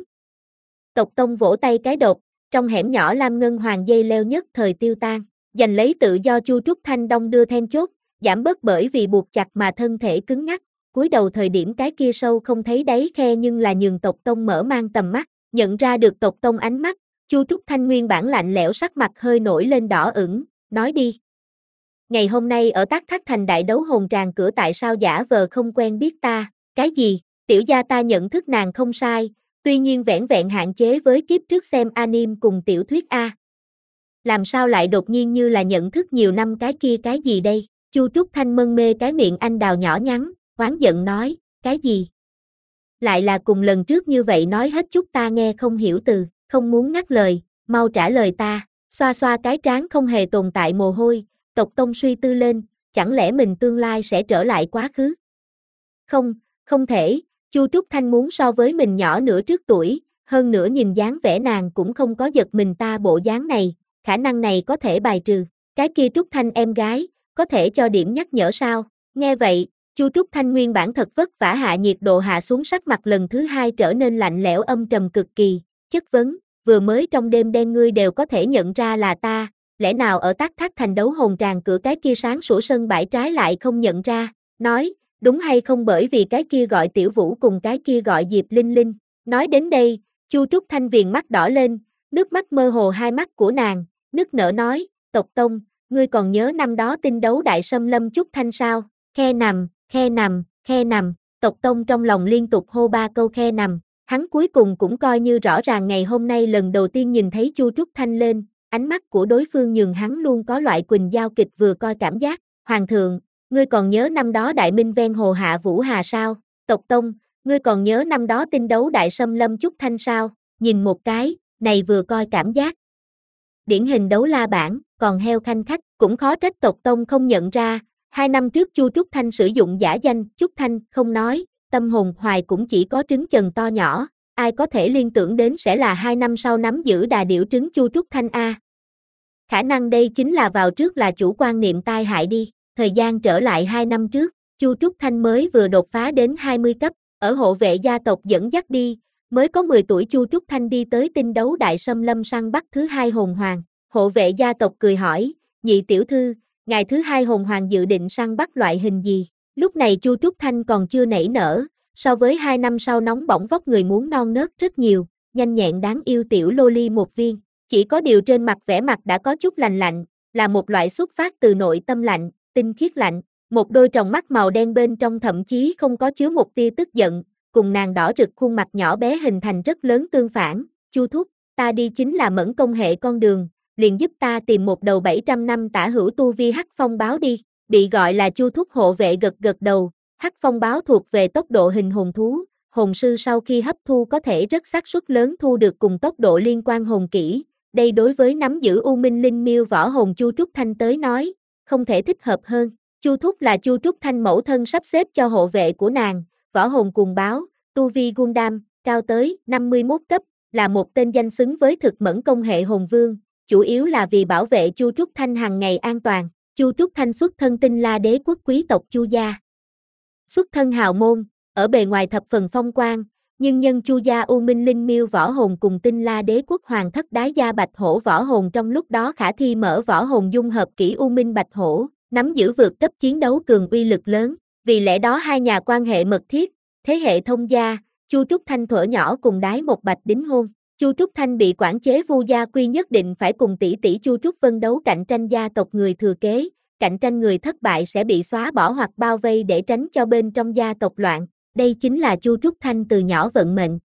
Tộc tông vỗ tay cái đột, trong hẻm nhỏ Lam Ngân Hoàng dây leo nhất thời tiêu tan, giành lấy tự do Chu Trúc Thanh đông đưa then chốt, giảm bớt bởi vì buộc chặt mà thân thể cứng ngắc, cúi đầu thời điểm cái kia sâu không thấy đáy khe nhưng là nhường tộc tông mở mang tầm mắt, nhận ra được tộc tông ánh mắt, Chu Trúc Thanh nguyên bản lạnh lẽo sắc mặt hơi nổi lên đỏ ửng, nói đi. Ngày hôm nay ở Tác Thác Thành đại đấu hồn tràng cửa tại sao giả vờ không quen biết ta, cái gì, tiểu gia ta nhận thức nàng không sai, tuy nhiên vẻn vẹn hạn chế với kiếp trước xem anime cùng tiểu thuyết A. Làm sao lại đột nhiên như là nhận thức nhiều năm cái kia cái gì đây, Chu Trúc Thanh mân mê cái miệng anh đào nhỏ nhắn, oán giận nói, cái gì? Lại là cùng lần trước như vậy nói hết chút ta nghe không hiểu từ, không muốn ngắt lời, mau trả lời ta, xoa xoa cái trán không hề tồn tại mồ hôi, tộc tông suy tư lên, chẳng lẽ mình tương lai sẽ trở lại quá khứ? Không, không thể, Chu Trúc Thanh muốn so với mình nhỏ nửa trước tuổi, hơn nữa nhìn dáng vẻ nàng cũng không có giật mình ta bộ dáng này, khả năng này có thể bài trừ, cái kia Trúc Thanh em gái, có thể cho điểm nhắc nhở sao? Nghe vậy, Chu Trúc Thanh nguyên bản thật vất vả hạ nhiệt độ hạ xuống sắc mặt lần thứ hai trở nên lạnh lẽo âm trầm cực kỳ, chất vấn, vừa mới trong đêm đen ngươi đều có thể nhận ra là ta, lẽ nào ở Tác Thác Thành đấu hồn tràng cửa cái kia sáng sủa sân bãi trái lại không nhận ra, nói, đúng hay không bởi vì cái kia gọi Tiểu Vũ cùng cái kia gọi Diệp Linh Linh, nói đến đây, Chu Trúc Thanh viền mắt đỏ lên, nước mắt mơ hồ hai mắt của nàng, nức nở nói, tộc tông, ngươi còn nhớ năm đó tinh đấu đại xâm lâm Trúc Thanh sao, khe nằm, khe nằm, khe nằm, tộc tông trong lòng liên tục hô ba câu khe nằm, hắn cuối cùng cũng coi như rõ ràng ngày hôm nay lần đầu tiên nhìn thấy Chu Trúc Thanh lên, ánh mắt của đối phương nhường hắn luôn có loại quỳnh giao kịch vừa coi cảm giác, hoàng thượng, ngươi còn nhớ năm đó đại minh ven hồ hạ Vũ Hà sao, tộc tông, ngươi còn nhớ năm đó tinh đấu đại xâm lâm Trúc Thanh sao, nhìn một cái, này vừa coi cảm giác. Điển hình đấu la bản, còn heo khanh khách, cũng khó trách tộc tông không nhận ra, hai năm trước Chu Trúc Thanh sử dụng giả danh Trúc Thanh, không nói, tâm hồn hoài cũng chỉ có trứng chần to nhỏ, ai có thể liên tưởng đến sẽ là hai năm sau nắm giữ đà điểu trứng Chu Trúc Thanh a. Khả năng đây chính là vào trước là chủ quan niệm tai hại đi, thời gian trở lại hai năm trước, Chu Trúc Thanh mới vừa đột phá đến hai mươi cấp, ở hộ vệ gia tộc dẫn dắt đi, mới có mười tuổi Chu Trúc Thanh đi tới tinh đấu đại xâm lâm săn bắt thứ hai hồn hoàng. Hộ vệ gia tộc cười hỏi, nhị tiểu thư, ngày thứ hai hồn hoàng dự định săn bắt loại hình gì? Lúc này Chu Trúc Thanh còn chưa nảy nở, so với hai năm sau nóng bỏng vóc người muốn non nớt rất nhiều, nhanh nhẹn đáng yêu tiểu loli một viên. Chỉ có điều trên mặt vẻ mặt đã có chút lành lạnh, là một loại xuất phát từ nội tâm lạnh, tinh khiết lạnh. Một đôi tròng mắt màu đen bên trong thậm chí không có chứa một tia tức giận, cùng nàng đỏ rực khuôn mặt nhỏ bé hình thành rất lớn tương phản. Chu thúc, ta đi chính là mẫn công hệ con đường, liền giúp ta tìm một đầu bảy trăm năm tả hữu tu vi hắc phong báo đi. Bị gọi là Chu thúc hộ vệ gật gật đầu. Hắc phong báo thuộc về tốc độ hình hồn thú, hồn sư sau khi hấp thu có thể rất xác suất lớn thu được cùng tốc độ liên quan hồn kỹ. Đây đối với nắm giữ U Minh Linh Miêu võ hồn Chu Trúc Thanh tới nói, không thể thích hợp hơn. Chu thúc là Chu Trúc Thanh mẫu thân sắp xếp cho hộ vệ của nàng, võ hồn cuồng báo, tu vi Gundam, cao tới năm mươi mốt cấp, là một tên danh xứng với thực mẫn công hệ hồn vương, chủ yếu là vì bảo vệ Chu Trúc Thanh hàng ngày an toàn. Chu Trúc Thanh xuất thân Tinh La đế quốc quý tộc Chu gia. Xuất thân hào môn, ở bề ngoài thập phần phong quang, nhưng nhân Chu gia U Minh Linh Miêu võ hồn cùng Tinh La đế quốc hoàng thất đái gia bạch hổ võ hồn trong lúc đó khả thi mở võ hồn dung hợp kỹ U Minh bạch hổ, nắm giữ vượt cấp chiến đấu cường uy lực lớn, vì lẽ đó hai nhà quan hệ mật thiết, thế hệ thông gia, Chu Trúc Thanh thuở nhỏ cùng đái một bạch đính hôn. Chu Trúc Thanh bị quản chế Vu gia quy nhất định phải cùng tỷ tỷ Chu Trúc Vân đấu cạnh tranh gia tộc người thừa kế, cạnh tranh người thất bại sẽ bị xóa bỏ hoặc bao vây để tránh cho bên trong gia tộc loạn. Đây chính là Chu Trúc Thanh từ nhỏ vận mệnh.